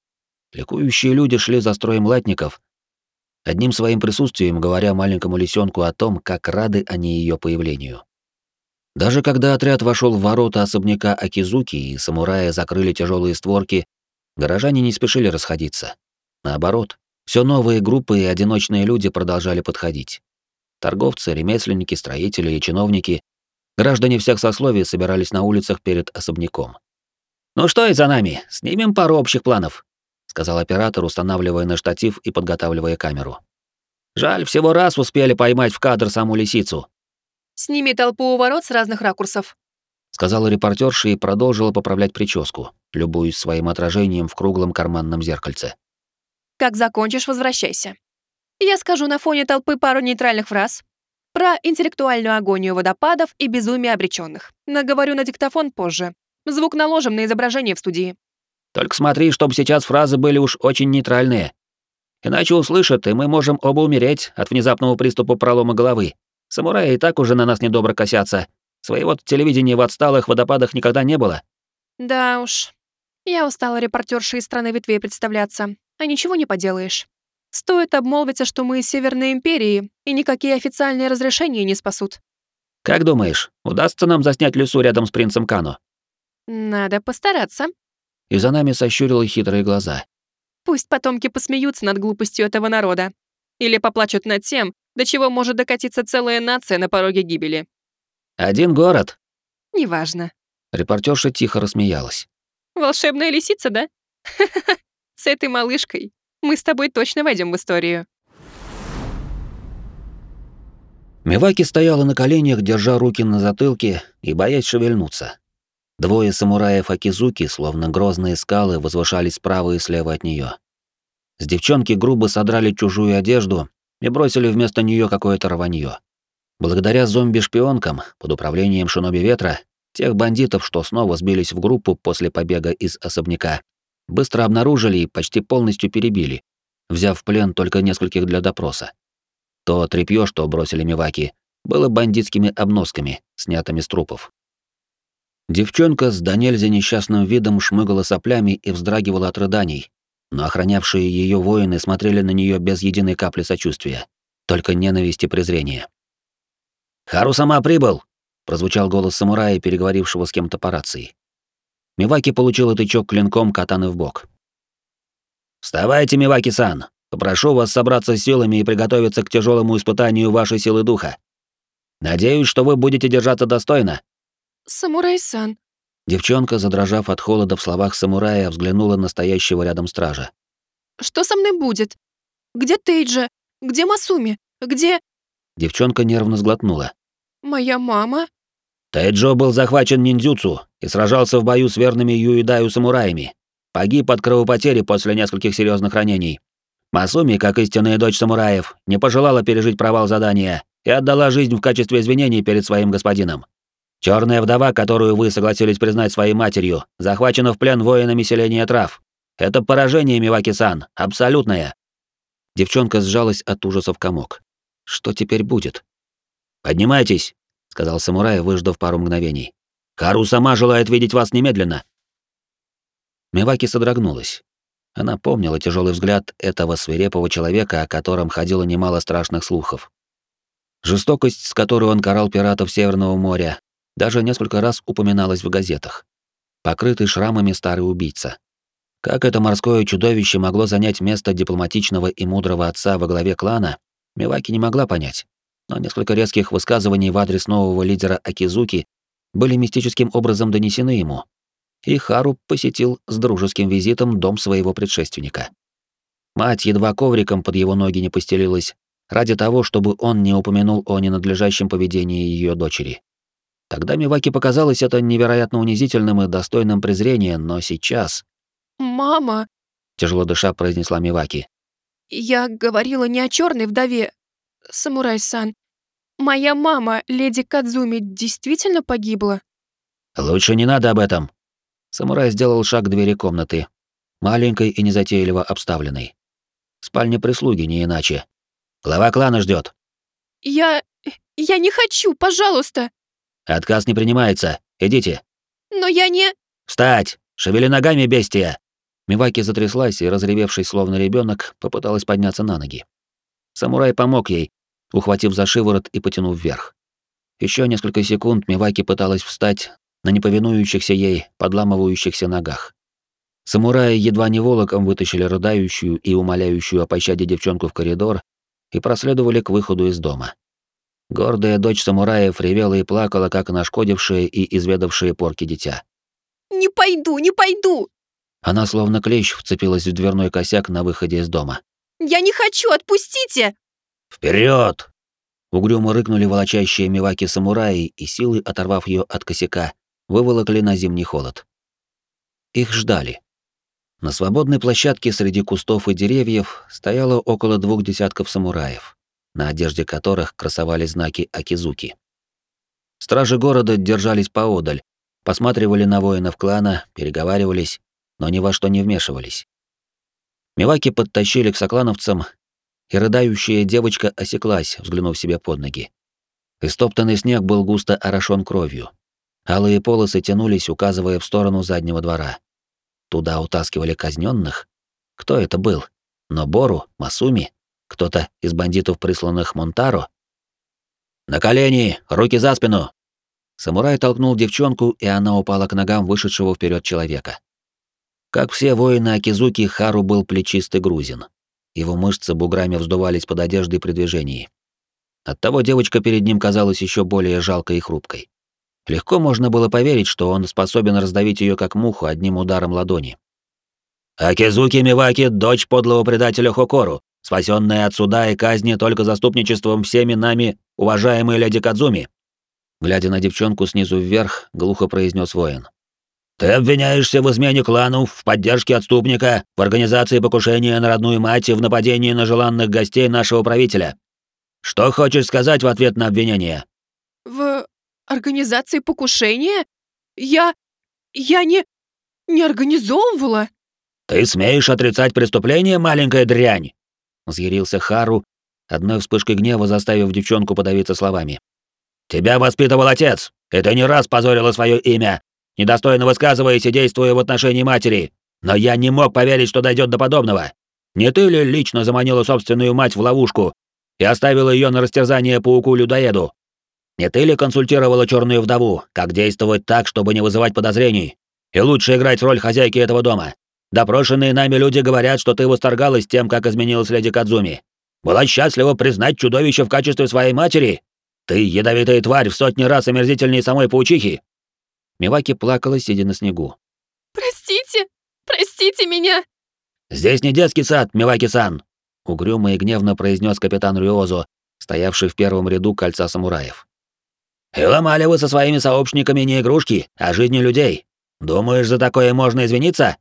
Ликующие люди шли за строем латников, одним своим присутствием говоря маленькому лисенку о том, как рады они ее появлению. Даже когда отряд вошел в ворота особняка Акизуки и самураи закрыли тяжелые створки, горожане не спешили расходиться. Наоборот, все новые группы и одиночные люди продолжали подходить. Торговцы, ремесленники, строители и чиновники, граждане всех сословий собирались на улицах перед особняком. «Ну что и за нами? Снимем пару общих планов», — сказал оператор, устанавливая на штатив и подготавливая камеру. «Жаль, всего раз успели поймать в кадр саму лисицу», «Сними толпу у ворот с разных ракурсов», — сказала репортерша и продолжила поправлять прическу, любуясь своим отражением в круглом карманном зеркальце. «Как закончишь, возвращайся. Я скажу на фоне толпы пару нейтральных фраз про интеллектуальную агонию водопадов и безумие обреченных. Наговорю на диктофон позже. Звук наложим на изображение в студии». «Только смотри, чтобы сейчас фразы были уж очень нейтральные. Иначе услышат, и мы можем оба умереть от внезапного приступа пролома головы. Самураи и так уже на нас недобро косятся. Своего телевидения в отсталых водопадах никогда не было». «Да уж. Я устала репортершей из страны ветвей представляться, а ничего не поделаешь. Стоит обмолвиться, что мы из Северной Империи, и никакие официальные разрешения не спасут». «Как думаешь, удастся нам заснять лесу рядом с принцем Кано?» «Надо постараться. И за нами сощурила хитрые глаза. Пусть потомки посмеются над глупостью этого народа. Или поплачут над тем, до чего может докатиться целая нация на пороге гибели. «Один город». Неважно. Репортерша тихо рассмеялась. Волшебная лисица, да? Ха-ха-ха. С этой малышкой мы с тобой точно войдем в историю». Миваки стояла на коленях, держа руки на затылке и боясь шевельнуться. Двое самураев Акизуки, словно грозные скалы, возвышались справа и слева от нее. С девчонки грубо содрали чужую одежду и бросили вместо нее какое-то рванье. Благодаря зомби-шпионкам под управлением шиноби ветра, тех бандитов, что снова сбились в группу после побега из особняка, быстро обнаружили и почти полностью перебили, взяв в плен только нескольких для допроса. То тряпье, что бросили Миваки, было бандитскими обносками, снятыми с трупов. Девчонка с до нельзя несчастным видом шмыгала соплями и вздрагивала от рыданий, но охранявшие ее воины смотрели на нее без единой капли сочувствия, только ненависть и презрение. «Хару сама прибыл!» — прозвучал голос самурая, переговорившего с кем-то по рации. Миваки получила тычок клинком катаны в бок. «Вставайте, Миваки-сан! Попрошу вас собраться с силами и приготовиться к тяжелому испытанию вашей силы духа. Надеюсь, что вы будете держаться достойно». «Самурай-сан». Девчонка, задрожав от холода в словах самурая, взглянула на стоящего рядом стража. «Что со мной будет? Где Тейджа? Где Масуми? Где...» Девчонка нервно сглотнула. «Моя мама?» Тайджо был захвачен ниндзюцу и сражался в бою с верными Юидаю самураями. Погиб от кровопотери после нескольких серьезных ранений. Масуми, как истинная дочь самураев, не пожелала пережить провал задания и отдала жизнь в качестве извинений перед своим господином. Черная вдова, которую вы согласились признать своей матерью, захвачена в плен воинами селения Трав. Это поражение, Миваки-сан, абсолютное. Девчонка сжалась от ужаса в комок. Что теперь будет? «Поднимайтесь», — сказал самурай, выждав пару мгновений. «Хару сама желает видеть вас немедленно». Миваки содрогнулась. Она помнила тяжелый взгляд этого свирепого человека, о котором ходило немало страшных слухов. Жестокость, с которой он карал пиратов Северного моря, даже несколько раз упоминалась в газетах. Покрытый шрамами старый убийца. Как это морское чудовище могло занять место дипломатичного и мудрого отца во главе клана, Миваки не могла понять, но несколько резких высказываний в адрес нового лидера Акизуки были мистическим образом донесены ему, и Хару посетил с дружеским визитом дом своего предшественника. Мать едва ковриком под его ноги не постелилась, ради того, чтобы он не упомянул о ненадлежащем поведении ее дочери. Тогда Миваки показалось это невероятно унизительным и достойным презрения, но сейчас... «Мама!» — тяжело дыша произнесла Миваки. «Я говорила не о черной вдове. Самурай-сан, моя мама, леди Кадзуми, действительно погибла?» «Лучше не надо об этом». Самурай сделал шаг к двери комнаты, маленькой и незатейливо обставленной. Спальня прислуги, не иначе. Глава клана ждет. «Я... я не хочу, пожалуйста!» «Отказ не принимается. Идите». «Но я не...» «Встать! Шевели ногами, бестия!» Миваки затряслась и, разревевшись словно ребенок, попыталась подняться на ноги. Самурай помог ей, ухватив за шиворот и потянув вверх. Еще несколько секунд Миваки пыталась встать на неповинующихся ей, подламывающихся ногах. Самураи едва не волоком вытащили рыдающую и умоляющую о пощаде девчонку в коридор и проследовали к выходу из дома. Гордая дочь самураев ревела и плакала, как нашкодившее и изведавшее порки дитя. «Не пойду, не пойду! Она словно клещ вцепилась в дверной косяк на выходе из дома. Я не хочу, отпустите!» «Вперед!» Угрюмо рыкнули волочащие Миваки самураи и, силой оторвав ее от косяка, выволокли на зимний холод. Их ждали. На свободной площадке среди кустов и деревьев стояло около двух десятков самураев, на одежде которых красовались знаки Акизуки. Стражи города держались поодаль, посматривали на воинов клана, переговаривались, но ни во что не вмешивались. Миваки подтащили к соклановцам, и рыдающая девочка осеклась, взглянув себе под ноги. Истоптанный снег был густо орошен кровью. Алые полосы тянулись, указывая в сторону заднего двора. Туда утаскивали казненных. Кто это был? Нобору? Масуми? Кто-то из бандитов, присланных Монтаро? «На колени! Руки за спину!» Самурай толкнул девчонку, и она упала к ногам вышедшего вперед человека. Как все воины Акизуки, Хару был плечистый грузин. Его мышцы буграми вздувались под одеждой при движении. Оттого девочка перед ним казалась еще более жалкой и хрупкой. Легко можно было поверить, что он способен раздавить ее как муху одним ударом ладони. «Акизуки Миваки, дочь подлого предателя Хокору, спасенная от суда и казни только заступничеством всеми нами, уважаемой леди Кадзуми», глядя на девчонку снизу вверх, глухо произнес воин. «Ты обвиняешься в измене клану, в поддержке отступника, в организации покушения на родную мать и в нападении на желанных гостей нашего правителя. Что хочешь сказать в ответ на обвинение?» «В организации покушения? Я... я не... не организовывала!» «Ты смеешь отрицать преступление, маленькая дрянь?» Взъярился Хару, одной вспышкой гнева заставив девчонку подавиться словами. «Тебя воспитывал отец, и ты не раз позорила свое имя, недостойно высказываясь и действуя в отношении матери. Но я не мог поверить, что дойдет до подобного. Не ты ли лично заманила собственную мать в ловушку и оставила ее на растерзание пауку-людоеду? Не ты ли консультировала черную вдову, как действовать так, чтобы не вызывать подозрений? И лучше играть роль хозяйки этого дома. Допрошенные нами люди говорят, что ты восторгалась тем, как изменилась леди Кадзуми. Была счастлива признать чудовище в качестве своей матери? Ты ядовитая тварь в сотни раз омерзительнее самой паучихи!» Миваки плакала, сидя на снегу. «Простите! Простите меня!» «Здесь не детский сад, Миваки-сан!» — угрюмо и гневно произнес капитан Рюозо, стоявший в первом ряду кольца самураев. «И ломали вы со своими сообщниками не игрушки, а жизни людей. Думаешь, за такое можно извиниться?»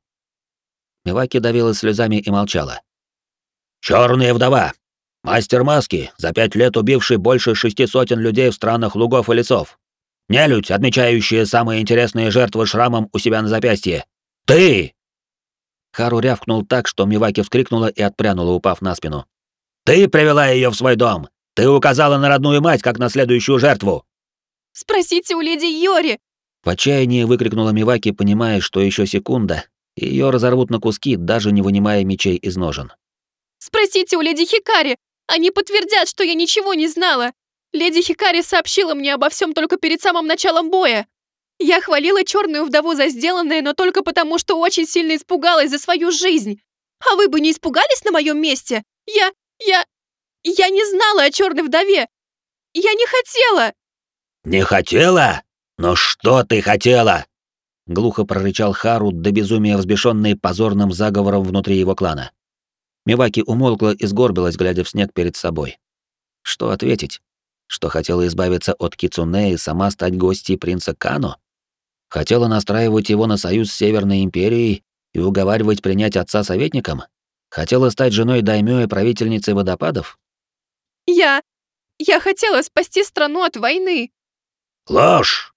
Миваки давилась слезами и молчала. «Черная вдова! Мастер маски, за пять лет убивший больше шести сотен людей в странах лугов и лесов. Нелюдь, отмечающая самые интересные жертвы шрамом у себя на запястье. Ты!» Хару рявкнул так, что Миваки вскрикнула и отпрянула, упав на спину. «Ты привела ее в свой дом! Ты указала на родную мать, как на следующую жертву!» «Спросите у леди Йори!» В отчаянии выкрикнула Миваки, понимая, что еще секунда, и ее разорвут на куски, даже не вынимая мечей из ножен. «Спросите у леди Хикари! Они подтвердят, что я ничего не знала! Леди Хикари сообщила мне обо всем только перед самым началом боя. Я хвалила черную вдову за сделанное, но только потому, что очень сильно испугалась за свою жизнь. А вы бы не испугались на моем месте? Я... я... я не знала о черной вдове! Я не хотела!» «Не хотела? Но что ты хотела?» Глухо прорычал Хару, до безумия взбешенный позорным заговором внутри его клана. Миваки умолкла и сгорбилась, глядя в снег перед собой. Что ответить? Что хотела избавиться от Кицуне и сама стать гостьей принца Кано? Хотела настраивать его на союз с Северной Империей и уговаривать принять отца советником? Хотела стать женой даймё и правительницей водопадов? Я... я хотела спасти страну от войны. Ложь!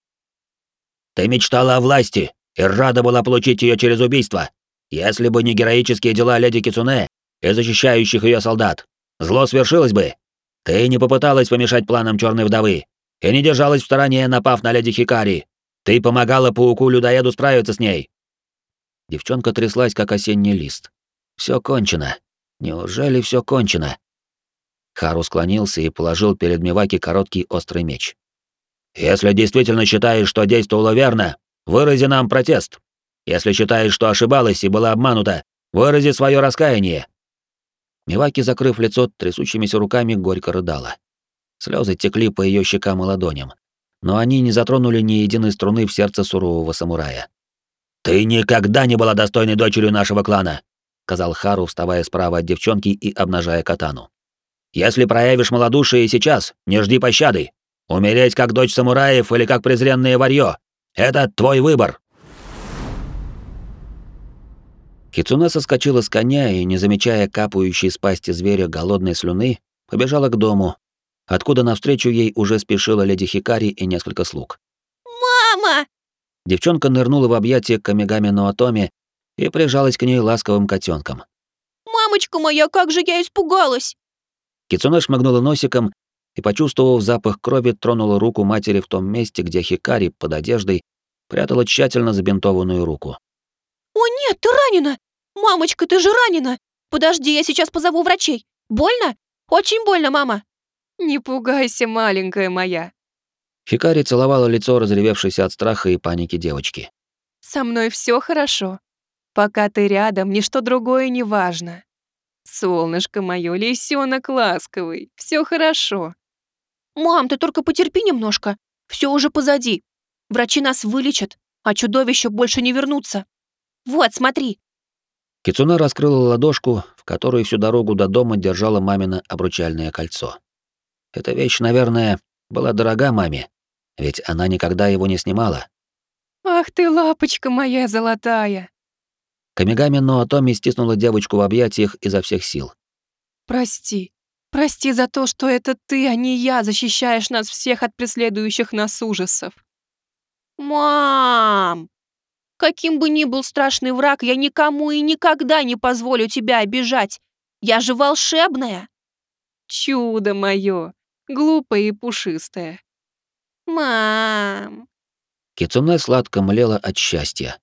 Ты мечтала о власти и рада была получить ее через убийство. Если бы не героические дела леди Кицуне и защищающих ее солдат, зло свершилось бы. Ты не попыталась помешать планам черной вдовы и не держалась в стороне, напав на леди Хикари. Ты помогала пауку-людоеду справиться с ней. Девчонка тряслась, как осенний лист. Все кончено. Неужели все кончено? Хару склонился и положил перед Миваки короткий острый меч. «Если действительно считаешь, что действовала верно, вырази нам протест. Если считаешь, что ошибалась и была обманута, вырази свое раскаяние». Миваки, закрыв лицо трясущимися руками, горько рыдала. Слезы текли по ее щекам и ладоням, но они не затронули ни единой струны в сердце сурового самурая. «Ты никогда не была достойной дочерью нашего клана», — сказал Хару, вставая справа от девчонки и обнажая катану. «Если проявишь малодушие сейчас, не жди пощады. Умереть как дочь самураев или как презренное варьё — это твой выбор». Кицуне соскочила с коня и, не замечая капающей с пасти зверя голодной слюны, побежала к дому, откуда навстречу ей уже спешила леди Хикари и несколько слуг. «Мама!» Девчонка нырнула в объятия Камигами Ноотоми и прижалась к ней ласковым котенком. «Мамочка моя, как же я испугалась!» Кицуне шмыгнула носиком и, почувствовав запах крови, тронула руку матери в том месте, где Хикари под одеждой прятала тщательно забинтованную руку. «О нет, ты ранена! Мамочка, ты же ранена! Подожди, я сейчас позову врачей. Больно? Очень больно, мама!» Не пугайся, маленькая моя. Хикари целовала лицо разревевшейся от страха и паники девочки. Со мной все хорошо. Пока ты рядом, ничто другое не важно. Солнышко мое, лисенок ласковый, все хорошо. «Мам, ты только потерпи немножко. Все уже позади. Врачи нас вылечат, а чудовища больше не вернутся. Вот, смотри». Кицуне раскрыла ладошку, в которой всю дорогу до дома держала мамино обручальное кольцо. Эта вещь, наверное, была дорога маме, ведь она никогда его не снимала. Ах ты, лапочка моя золотая. Камигами Ноотоми стиснула девочку в объятиях изо всех сил. Прости. Прости за то, что это ты, а не я, защищаешь нас всех от преследующих нас ужасов. «Мам! Каким бы ни был страшный враг, я никому и никогда не позволю тебя обижать. Я же волшебная!» Чудо мое, глупое и пушистое. «Мам!» Кицуне сладко млела от счастья.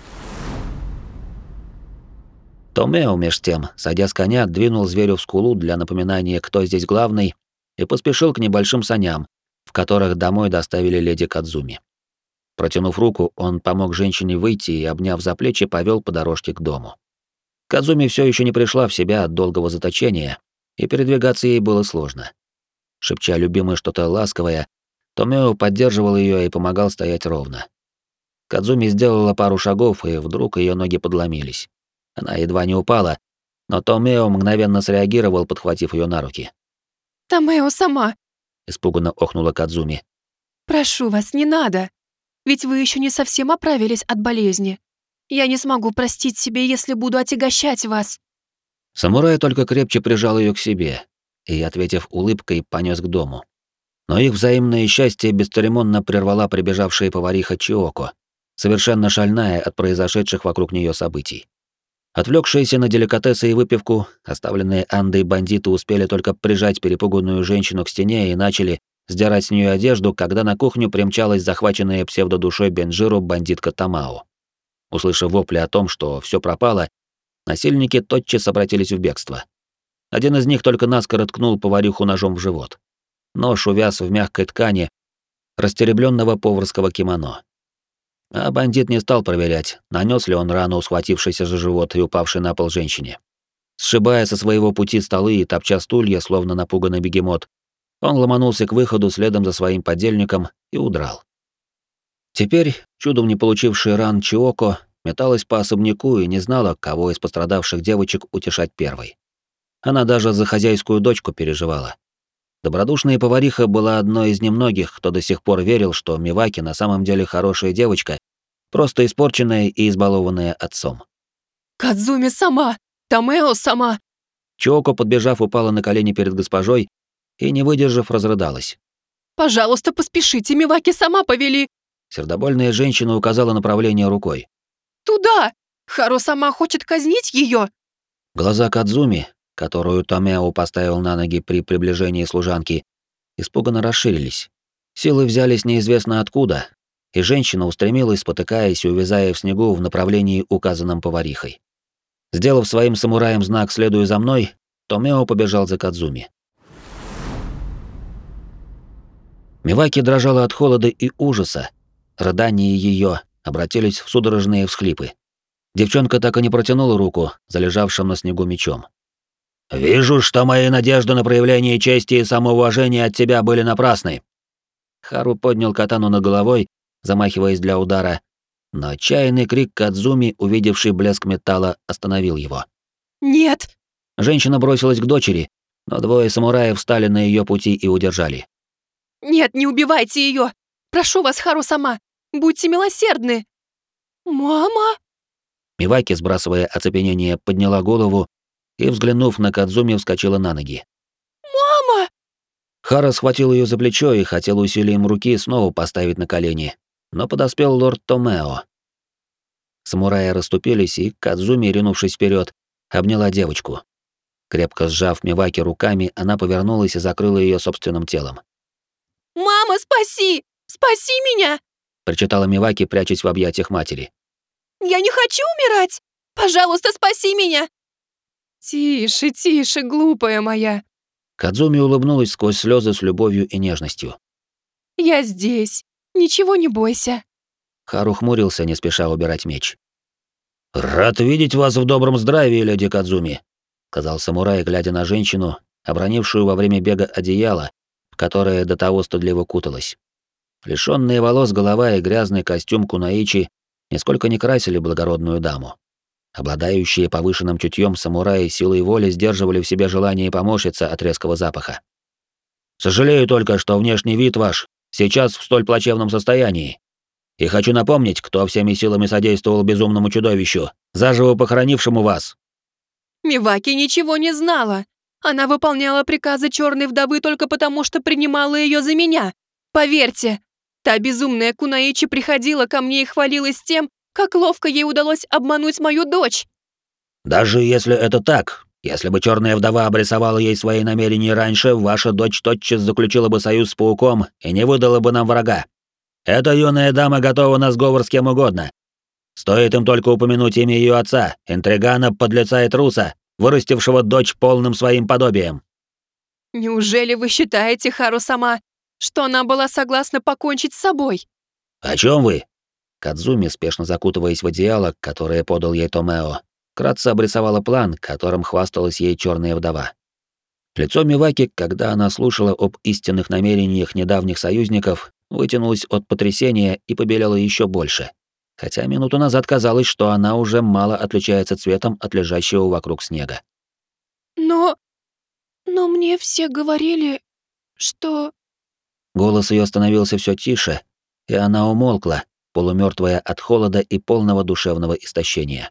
Томео, меж тем, садя с коня, двинул зверю в скулу для напоминания, кто здесь главный, и поспешил к небольшим саням, в которых домой доставили леди Кадзуми. Протянув руку, он помог женщине выйти и, обняв за плечи, повел по дорожке к дому. Кадзуми все еще не пришла в себя от долгого заточения, и передвигаться ей было сложно. Шепча любимой что-то ласковое, Томео поддерживал ее и помогал стоять ровно. Кадзуми сделала пару шагов, и вдруг ее ноги подломились. Она едва не упала, но Томео мгновенно среагировал, подхватив ее на руки. Томео сама. Испуганно охнула Кадзуми. Прошу вас, не надо. Ведь вы еще не совсем оправились от болезни. Я не смогу простить себе, если буду отягощать вас. Самурай только крепче прижал ее к себе и, ответив улыбкой, понес к дому. Но их взаимное счастье бесцеремонно прервала прибежавшая повариха Чиоко, совершенно шальная от произошедших вокруг нее событий. Отвлекшиеся на деликатесы и выпивку, оставленные Андой бандиты успели только прижать перепуганную женщину к стене и начали сдирать с нее одежду, когда на кухню примчалась захваченная псевдодушой Бенджиру бандитка Тамао. Услышав вопли о том, что все пропало, насильники тотчас обратились в бегство. Один из них только наскоро ткнул повариху ножом в живот. Нож увяз в мягкой ткани растеребленного поварского кимоно. А бандит не стал проверять, нанес ли он рану схватившейся за живот и упавшей на пол женщине. Сшибая со своего пути столы и топча стулья, словно напуганный бегемот, он ломанулся к выходу следом за своим подельником и удрал. Теперь, чудом не получившая ран Чиоко, металась по особняку и не знала, кого из пострадавших девочек утешать первой. Она даже за хозяйскую дочку переживала. Добродушная повариха была одной из немногих, кто до сих пор верил, что Миваки на самом деле хорошая девочка, просто испорченная и избалованная отцом. Кадзуми сама! Томео сама! Чиоко, подбежав, упала на колени перед госпожой и, не выдержав, разрыдалась. Пожалуйста, поспешите, Миваки сама повели! Сердобольная женщина указала направление рукой. Туда! Хару сама хочет казнить ее. Глаза Кадзуми, которую Томео поставил на ноги при приближении служанки, испуганно расширились. Силы взялись неизвестно откуда, и женщина устремилась, спотыкаясь и увязая в снегу в направлении, указанном поварихой. Сделав своим самураем знак «Следуй за мной», Томео побежал за Кадзуми. Миваки дрожала от холода и ужаса. Рыдания ее обратились в судорожные всхлипы. Девчонка так и не протянула руку за лежавшим на снегу мечом. «Вижу, что мои надежды на проявление чести и самоуважения от тебя были напрасны». Хару поднял катану над головой, замахиваясь для удара, но отчаянный крик Кадзуми, увидевший блеск металла, остановил его. «Нет!» Женщина бросилась к дочери, но двое самураев встали на ее пути и удержали. «Нет, не убивайте ее! Прошу вас, Хару-сама, будьте милосердны!» «Мама?» Миваки, сбрасывая оцепенение, подняла голову и, взглянув на Кадзуми, вскочила на ноги. «Мама!» Хара схватил ее за плечо и хотел усилием руки снова поставить на колени, но подоспел лорд Томео. Самураи расступились, и Кадзуми, ринувшись вперед, обняла девочку. Крепко сжав Миваки руками, она повернулась и закрыла ее собственным телом. «Мама, спаси! Спаси меня!» — причитала Миваки, прячась в объятиях матери. «Я не хочу умирать! Пожалуйста, спаси меня!» «Тише, тише, глупая моя!» Кадзуми улыбнулась сквозь слезы с любовью и нежностью. «Я здесь. Ничего не бойся». Хару хмурился, не спеша убирать меч. «Рад видеть вас в добром здравии, леди Кадзуми», — сказал самурай, глядя на женщину, обронившую во время бега одеяло, в которое до того стыдливо куталась. Лишённые волос голова и грязный костюм кунаичи нисколько не красили благородную даму. Обладающие повышенным чутьем самураи силой воли сдерживали в себе желание поморщиться от резкого запаха. «Сожалею только, что внешний вид ваш сейчас в столь плачевном состоянии. И хочу напомнить, кто всеми силами содействовал безумному чудовищу, заживо похоронившему вас». Миваки ничего не знала. Она выполняла приказы черной вдовы только потому, что принимала ее за меня. Поверьте, та безумная Кунаичи приходила ко мне и хвалилась тем, как ловко ей удалось обмануть мою дочь. «Даже если это так, если бы черная вдова обрисовала ей свои намерения раньше, ваша дочь тотчас заключила бы союз с пауком и не выдала бы нам врага. Эта юная дама готова на сговор с кем угодно. Стоит им только упомянуть имя ее отца, интригана, подлеца и труса, вырастившего дочь полным своим подобием». Неужели вы считаете, Хару-сама, что она была согласна покончить с собой? «О чем вы?» Кадзуми, спешно закутываясь в одеяло, которое подал ей Томео, кратко обрисовала план, которым хвасталась ей черная вдова. Лицо Миваки, когда она слушала об истинных намерениях недавних союзников, вытянулось от потрясения и побелело еще больше, хотя минуту назад казалось, что она уже мало отличается цветом от лежащего вокруг снега. Но... но мне все говорили, что... Голос ее становился все тише, и она умолкла, полумертвая от холода и полного душевного истощения.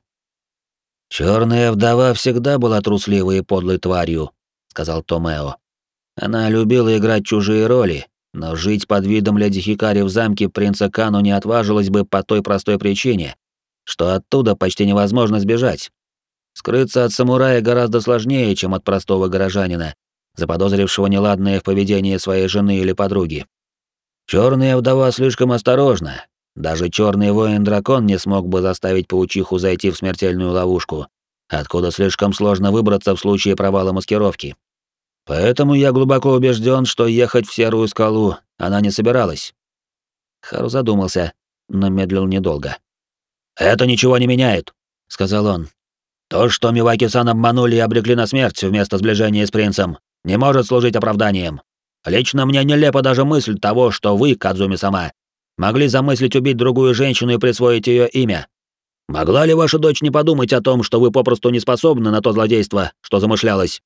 «Черная вдова всегда была трусливой и подлой тварью», — сказал Томео. «Она любила играть чужие роли, но жить под видом леди Хикари в замке принца Кану не отважилась бы по той простой причине, что оттуда почти невозможно сбежать. Скрыться от самурая гораздо сложнее, чем от простого горожанина, заподозрившего неладное в поведении своей жены или подруги. Черная вдова слишком осторожна. Даже черный воин-дракон не смог бы заставить паучиху зайти в смертельную ловушку, откуда слишком сложно выбраться в случае провала маскировки. Поэтому я глубоко убежден, что ехать в Серую скалу она не собиралась». Хару задумался, но медлил недолго. «Это ничего не меняет», — сказал он. «То, что Миваки-сан обманули и обрекли на смерть вместо сближения с принцем, не может служить оправданием. Лично мне нелепа даже мысль того, что вы, Кадзуми-сама, могли замыслить убить другую женщину и присвоить ее имя. Могла ли ваша дочь не подумать о том, что вы попросту не способны на то злодейство, что замышлялось?»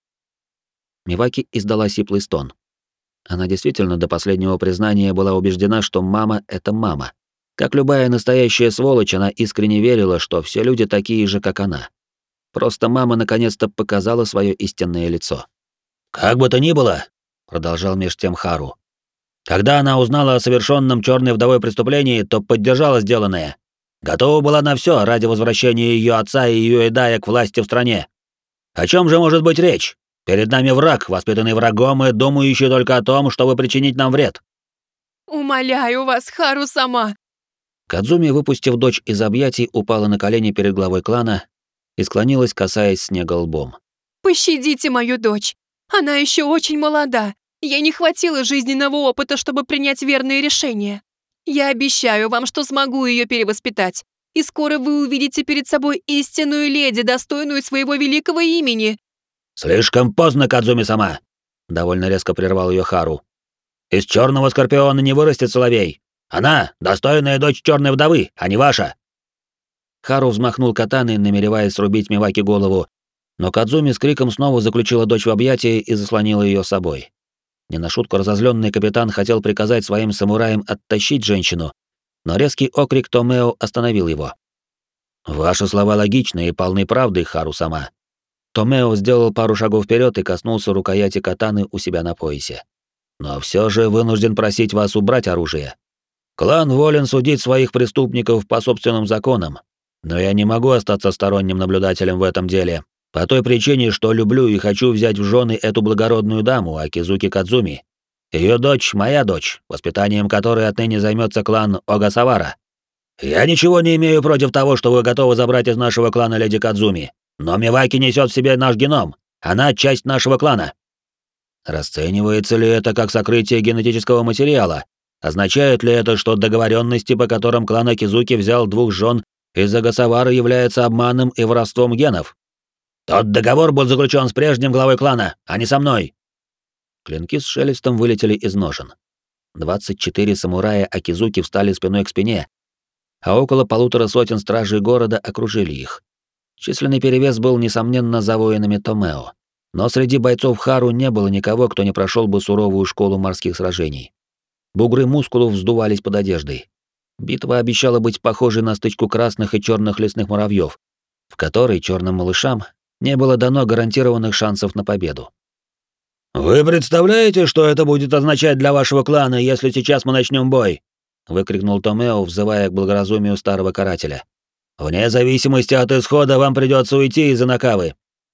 Миваки издала сиплый стон. Она действительно до последнего признания была убеждена, что мама — это мама. Как любая настоящая сволочь, она искренне верила, что все люди такие же, как она. Просто мама наконец-то показала свое истинное лицо. «Как бы то ни было», — продолжал меж тем Хару, «когда она узнала о совершенном черной вдовой преступлении, то поддержала сделанное. Готова была на все ради возвращения ее отца и ее Эдая к власти в стране. О чем же может быть речь? Перед нами враг, воспитанный врагом и думающий только о том, чтобы причинить нам вред». «Умоляю вас, Хару-сама, Кадзуми, выпустив дочь из объятий, упала на колени перед главой клана и склонилась, касаясь снега лбом. Пощадите мою дочь. Она еще очень молода. Ей не хватило жизненного опыта, чтобы принять верные решения. Я обещаю вам, что смогу ее перевоспитать. И скоро вы увидите перед собой истинную леди, достойную своего великого имени. «Слишком поздно, Кадзуми-сама!» — довольно резко прервал ее Хару. «Из черного скорпиона не вырастет соловей. Она — достойная дочь черной вдовы, а не ваша!» Хару взмахнул катаной, намереваясь срубить Миваки голову, но Кадзуми с криком снова заключила дочь в объятия и заслонила ее собой. Не на шутку разозленный капитан хотел приказать своим самураям оттащить женщину, но резкий окрик Томео остановил его. «Ваши слова логичны и полны правды, Хару-сама». Томео сделал пару шагов вперед и коснулся рукояти катаны у себя на поясе. «Но все же вынужден просить вас убрать оружие. Клан волен судить своих преступников по собственным законам, но я не могу остаться сторонним наблюдателем в этом деле, по той причине, что люблю и хочу взять в жены эту благородную даму, Акизуки Кадзуми. Ее дочь — моя дочь, воспитанием которой отныне займется клан Огасавара. Я ничего не имею против того, что вы готовы забрать из нашего клана леди Кадзуми, но Миваки несет в себе наш геном, она часть нашего клана». Расценивается ли это как сокрытие генетического материала? Означает ли это, что договоренности, по которым клан Акизуки взял двух жен из Огасавара, являются обманом и воровством генов? Тот договор был заключен с прежним главой клана, а не со мной. Клинки с шелестом вылетели из ножен. двадцать четыре самурая Акизуки встали спиной к спине, а около полутора сотен стражей города окружили их. Численный перевес был, несомненно, за воинами Томео, но среди бойцов Хару не было никого, кто не прошел бы суровую школу морских сражений. Бугры мускулов вздувались под одеждой. Битва обещала быть похожей на стычку красных и черных лесных муравьев, в которой черным малышам не было дано гарантированных шансов на победу. «Вы представляете, что это будет означать для вашего клана, если сейчас мы начнем бой?» — выкрикнул Томео, взывая к благоразумию старого карателя. «Вне зависимости от исхода вам придется уйти из Инакавы.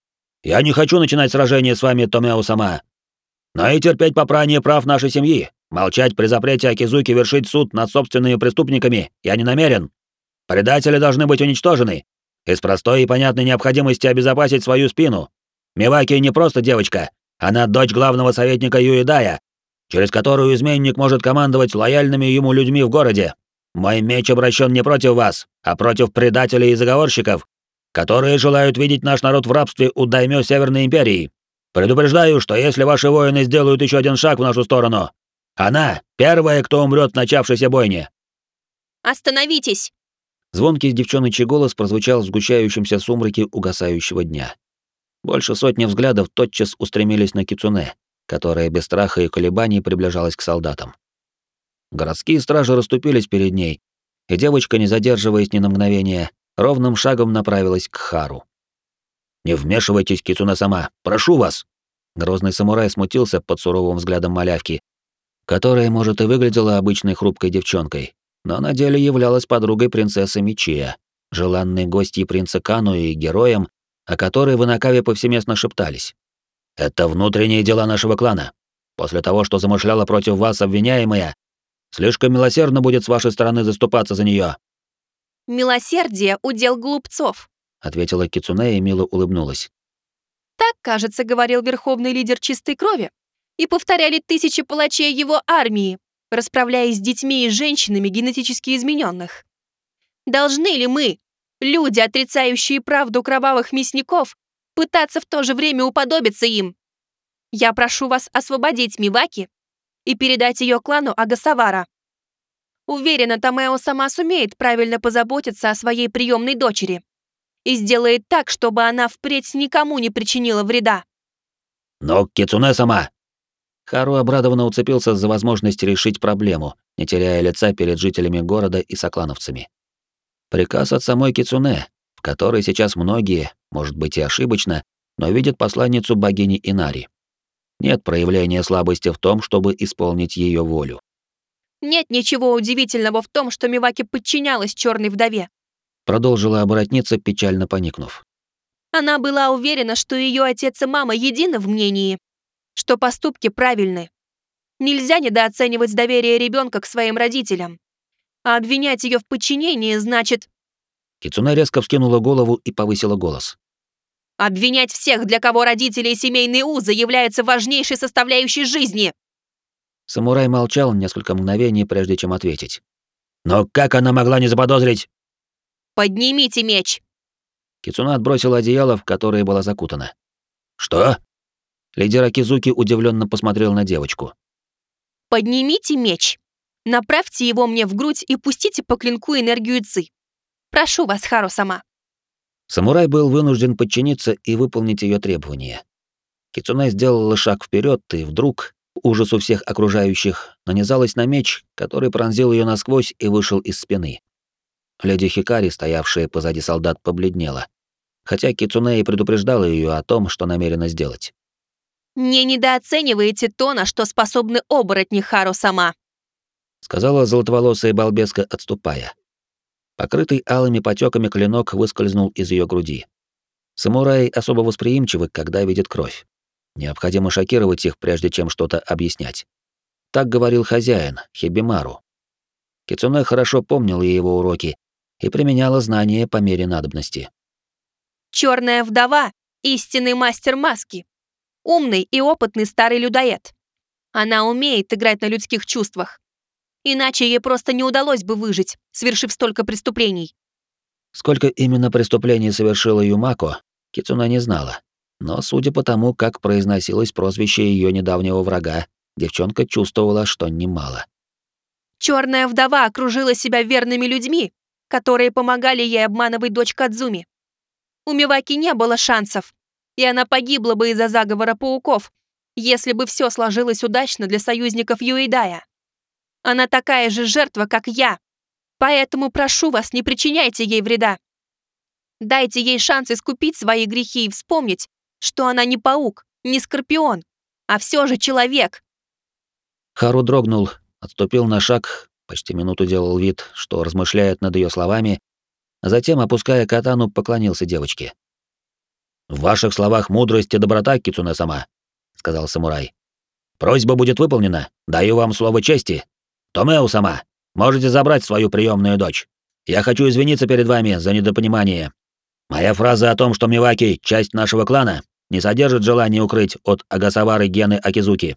Я не хочу начинать сражение с вами, Томео-сама, но и терпеть попрание прав нашей семьи, молчать при запрете Акизуки вершить суд над собственными преступниками я не намерен. Предатели должны быть уничтожены, из простой и понятной необходимости обезопасить свою спину. Миваки не просто девочка, она дочь главного советника Юэдая, через которую изменник может командовать лояльными ему людьми в городе. Мой меч обращен не против вас, а против предателей и заговорщиков, которые желают видеть наш народ в рабстве у даймё Северной Империи. Предупреждаю, что если ваши воины сделают еще один шаг в нашу сторону, она первая, кто умрет в начавшейся бойне». «Остановитесь!» Звонкий девчоночий голос прозвучал в сгущающемся сумраке угасающего дня. Больше сотни взглядов тотчас устремились на Кицуне, которая без страха и колебаний приближалась к солдатам. Городские стражи расступились перед ней, и девочка, не задерживаясь ни на мгновение, ровным шагом направилась к Хару. «Не вмешивайтесь, Кицуне-сама, прошу вас!» Грозный самурай смутился под суровым взглядом малявки, которая, может, и выглядела обычной хрупкой девчонкой, но на деле являлась подругой принцессы Мичия, желанной гостьей принца Кану и героем, о которой в Инакаве повсеместно шептались. «Это внутренние дела нашего клана. После того, что замышляла против вас обвиняемая, слишком милосердно будет с вашей стороны заступаться за нее. «Милосердие — удел глупцов», — ответила Кицуне и мило улыбнулась. Так, кажется, говорил верховный лидер чистой крови. И повторяли тысячи палачей его армии, расправляясь с детьми и женщинами генетически измененных. Должны ли мы, люди, отрицающие правду кровавых мясников, пытаться в то же время уподобиться им? Я прошу вас освободить Миваки и передать ее клану Огасавара. Уверена, Томео сама сумеет правильно позаботиться о своей приемной дочери и сделает так, чтобы она впредь никому не причинила вреда». «Но Кицуне сама!» Хару обрадованно уцепился за возможность решить проблему, не теряя лица перед жителями города и соклановцами. Приказ от самой Кицуне, в которой сейчас многие, может быть и ошибочно, но видят посланницу богини Инари. Нет проявления слабости в том, чтобы исполнить ее волю. «Нет ничего удивительного в том, что Миваки подчинялась черной вдове», продолжила оборотница, печально поникнув. «Она была уверена, что ее отец и мама едины в мнении, что поступки правильны. Нельзя недооценивать доверие ребенка к своим родителям. А обвинять ее в подчинении значит Кицуне резко вскинула голову и повысила голос. обвинять всех, для кого родители и семейные узы являются важнейшей составляющей жизни. Самурай молчал несколько мгновений, прежде чем ответить. «Но как она могла не заподозрить?» Поднимите меч. Кицуне отбросила одеяло, в которое была закутана. «Что?» Лидер Акизуки удивленно посмотрел на девочку. Поднимите меч. Направьте его мне в грудь и пустите по клинку энергию ци. Прошу вас, Хару-сама. Самурай был вынужден подчиниться и выполнить ее требования. Кицуне сделала шаг вперед, и вдруг, к ужасу всех окружающих, нанизалась на меч, который пронзил ее насквозь и вышел из спины. Леди Хикари, стоявшая позади солдат, побледнела, хотя Кицуне и предупреждала ее о том, что намерена сделать. Не недооценивайте то, на что способны оборотни, Хару-сама. Сказала золотоволосая балбеска, отступая. Покрытый алыми потеками клинок выскользнул из ее груди. Самураи особо восприимчивы, когда видят кровь. Необходимо шокировать их, прежде чем что-то объяснять. Так говорил хозяин, Хибимару. Кицуне хорошо помнила его уроки и применяла знания по мере надобности. Черная вдова — истинный мастер маски. Умный и опытный старый людоед. Она умеет играть на людских чувствах. Иначе ей просто не удалось бы выжить, совершив столько преступлений. Сколько именно преступлений совершила Юмако, Кицуне не знала. Но судя по тому, как произносилось прозвище ее недавнего врага, девчонка чувствовала, что немало. Черная вдова окружила себя верными людьми, которые помогали ей обманывать дочь Кадзуми. У Миваки не было шансов, и она погибла бы из-за заговора пауков, если бы все сложилось удачно для союзников Юэдая. Она такая же жертва, как я, поэтому прошу вас, не причиняйте ей вреда. Дайте ей шанс искупить свои грехи и вспомнить, что она не паук, не скорпион, а все же человек. Хару дрогнул, отступил на шаг, почти минуту делал вид, что размышляет над ее словами, а затем, опуская катану, поклонился девочке. «В ваших словах мудрость и доброта, Кицуне-сама», — сказал самурай. «Просьба будет выполнена, даю вам слово чести. Томео-сама, можете забрать свою приемную дочь. Я хочу извиниться перед вами за недопонимание. Моя фраза о том, что Миваки — часть нашего клана, не содержит желания укрыть от Агасавары гены Акизуки.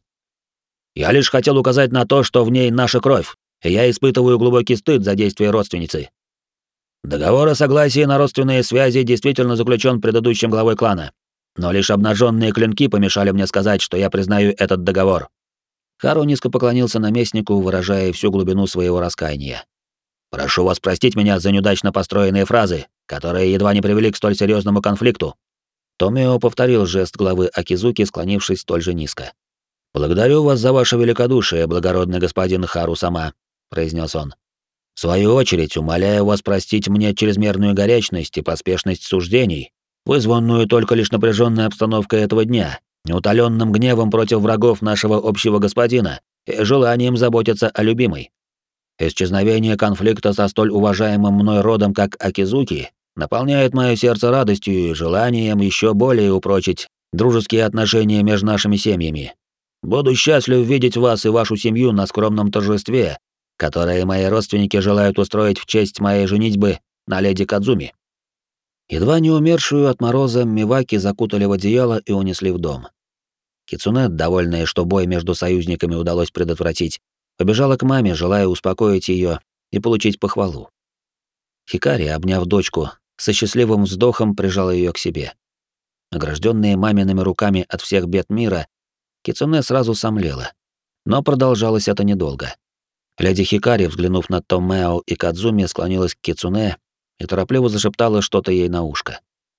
Я лишь хотел указать на то, что в ней наша кровь, и я испытываю глубокий стыд за действия родственницы. Договор о согласии на родственные связи действительно заключен предыдущим главой клана, но лишь обнаженные клинки помешали мне сказать, что я признаю этот договор». Хару низко поклонился наместнику, выражая всю глубину своего раскаяния. «Прошу вас простить меня за неудачно построенные фразы, которые едва не привели к столь серьезному конфликту». Томео повторил жест главы Акизуки, склонившись столь же низко. «Благодарю вас за ваше великодушие, благородный господин Хару-сама», — произнес он. «В свою очередь, умоляю вас простить мне чрезмерную горячность и поспешность суждений, вызванную только лишь напряженной обстановкой этого дня, неутоленным гневом против врагов нашего общего господина и желанием заботиться о любимой. Исчезновение конфликта со столь уважаемым мной родом, как Акизуки, наполняет мое сердце радостью и желанием еще более упрочить дружеские отношения между нашими семьями. Буду счастлив видеть вас и вашу семью на скромном торжестве, которое мои родственники желают устроить в честь моей женитьбы на леди Кадзуми». Едва не умершую от мороза Миваки закутали в одеяло и унесли в дом. Кицуне, довольная, что бой между союзниками удалось предотвратить, побежала к маме, желая успокоить ее и получить похвалу. Хикари, обняв дочку, со счастливым вздохом прижала ее к себе. Огражденная мамиными руками от всех бед мира, Кицуне сразу сомлела. Но продолжалось это недолго. Леди Хикари, взглянув на Томео и Кадзуми, склонилась к Кицуне и торопливо зашептала что-то ей на ушко.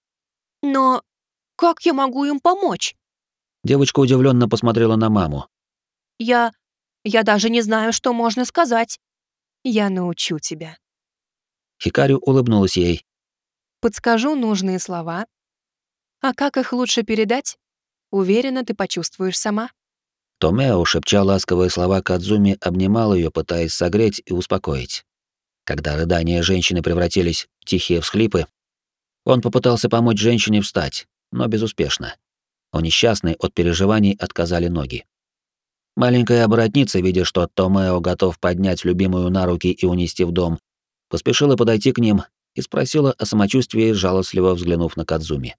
Но как я могу им помочь? Девочка удивленно посмотрела на маму. Я... я даже не знаю, что можно сказать. Я научу тебя. Хикари улыбнулась ей. Подскажу нужные слова. А как их лучше передать? Уверена, ты почувствуешь сама. Томео, шепча ласковые слова Кадзуми, обнимал ее, пытаясь согреть и успокоить. Когда рыдания женщины превратились в тихие всхлипы, он попытался помочь женщине встать, но безуспешно. У несчастной от переживаний отказали ноги. Маленькая оборотница, видя, что Томео готов поднять любимую на руки и унести в дом, поспешила подойти к ним и спросила о самочувствии, жалостливо взглянув на Кадзуми.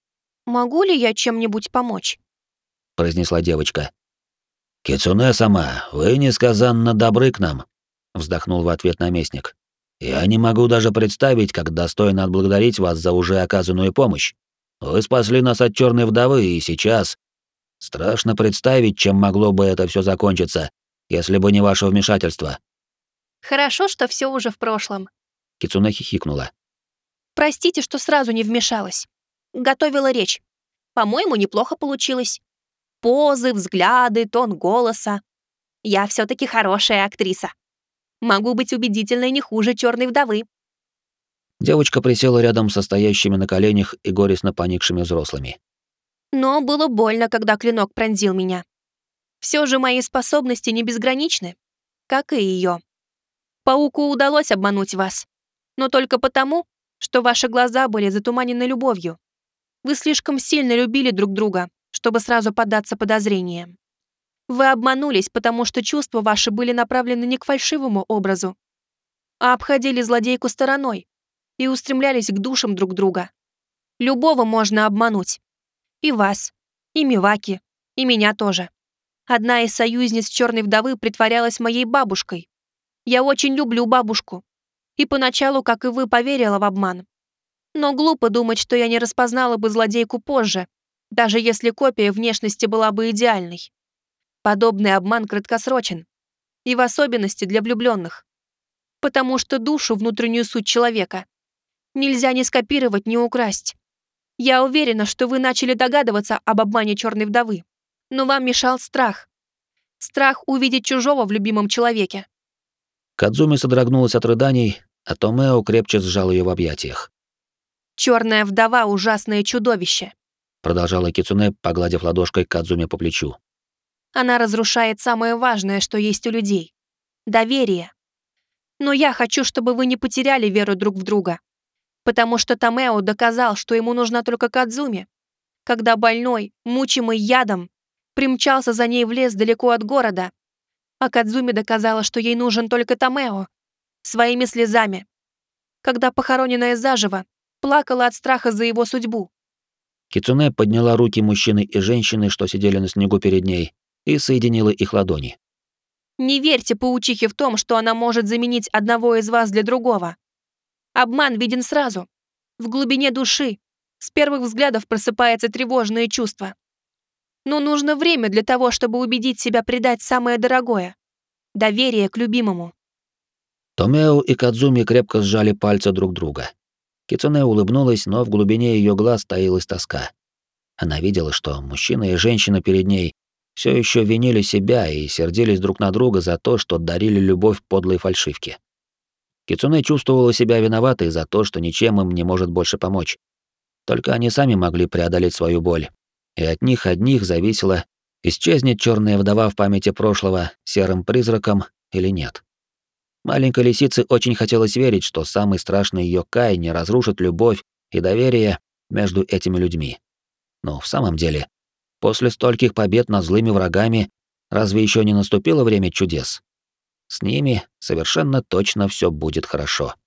«Могу ли я чем-нибудь помочь?» — произнесла девочка. «Кицуне-сама, вы несказанно добры к нам», — вздохнул в ответ наместник. «Я не могу даже представить, как достойно отблагодарить вас за уже оказанную помощь. Вы спасли нас от черной вдовы, и сейчас... Страшно представить, чем могло бы это все закончиться, если бы не ваше вмешательство». «Хорошо, что все уже в прошлом. Кицуне хихикнула. Простите, что сразу не вмешалась. Готовила речь. По-моему, неплохо получилось. Позы, взгляды, тон голоса. Я все-таки хорошая актриса. Могу быть убедительной не хуже черной вдовы». Девочка присела рядом со стоящими на коленях и горестно поникшими взрослыми. Но было больно, когда клинок пронзил меня. Все же мои способности не безграничны, как и ее. Пауку удалось обмануть вас, но только потому, что ваши глаза были затуманены любовью. Вы слишком сильно любили друг друга, чтобы сразу поддаться подозрениям. Вы обманулись, потому что чувства ваши были направлены не к фальшивому образу, а обходили злодейку стороной и устремлялись к душам друг друга. Любого можно обмануть. И вас, и Миваки, и меня тоже. Одна из союзниц черной вдовы притворялась моей бабушкой. Я очень люблю бабушку. И поначалу, как и вы, поверила в обман. Но глупо думать, что я не распознала бы злодейку позже, даже если копия внешности была бы идеальной. Подобный обман краткосрочен. И в особенности для влюбленных. Потому что душу, внутреннюю суть человека, нельзя ни скопировать, ни украсть. Я уверена, что вы начали догадываться об обмане черной вдовы, но вам мешал страх. Страх увидеть чужого в любимом человеке. Кадзуми содрогнулась от рыданий, а Томео крепче сжал ее в объятиях. «Черная вдова — ужасное чудовище», — продолжала Кицуне, погладив ладошкой Кадзуми по плечу. «Она разрушает самое важное, что есть у людей — доверие. Но я хочу, чтобы вы не потеряли веру друг в друга, потому что Томео доказал, что ему нужна только Кадзуми, когда больной, мучимый ядом, примчался за ней в лес далеко от города, а Кадзуми доказала, что ей нужен только Томео, своими слезами, когда похороненная заживо плакала от страха за его судьбу». Кицуне подняла руки мужчины и женщины, что сидели на снегу перед ней, и соединила их ладони. Не верьте паучихе в том, что она может заменить одного из вас для другого. Обман виден сразу. В глубине души, с первых взглядов просыпается тревожное чувство. Но нужно время для того, чтобы убедить себя предать самое дорогое — доверие к любимому. Томео и Кадзуми крепко сжали пальцы друг друга. Кицуне улыбнулась, но в глубине ее глаз таилась тоска. Она видела, что мужчина и женщина перед ней все еще винили себя и сердились друг на друга за то, что дарили любовь подлой фальшивке. Кицуне чувствовала себя виноватой за то, что ничем им не может больше помочь. Только они сами могли преодолеть свою боль, и от них одних зависело, исчезнет черная вдова в памяти прошлого серым призраком или нет. Маленькой лисице очень хотелось верить, что самый страшный ее Кай не разрушит любовь и доверие между этими людьми. Но в самом деле, после стольких побед над злыми врагами, разве еще не наступило время чудес? С ними совершенно точно все будет хорошо.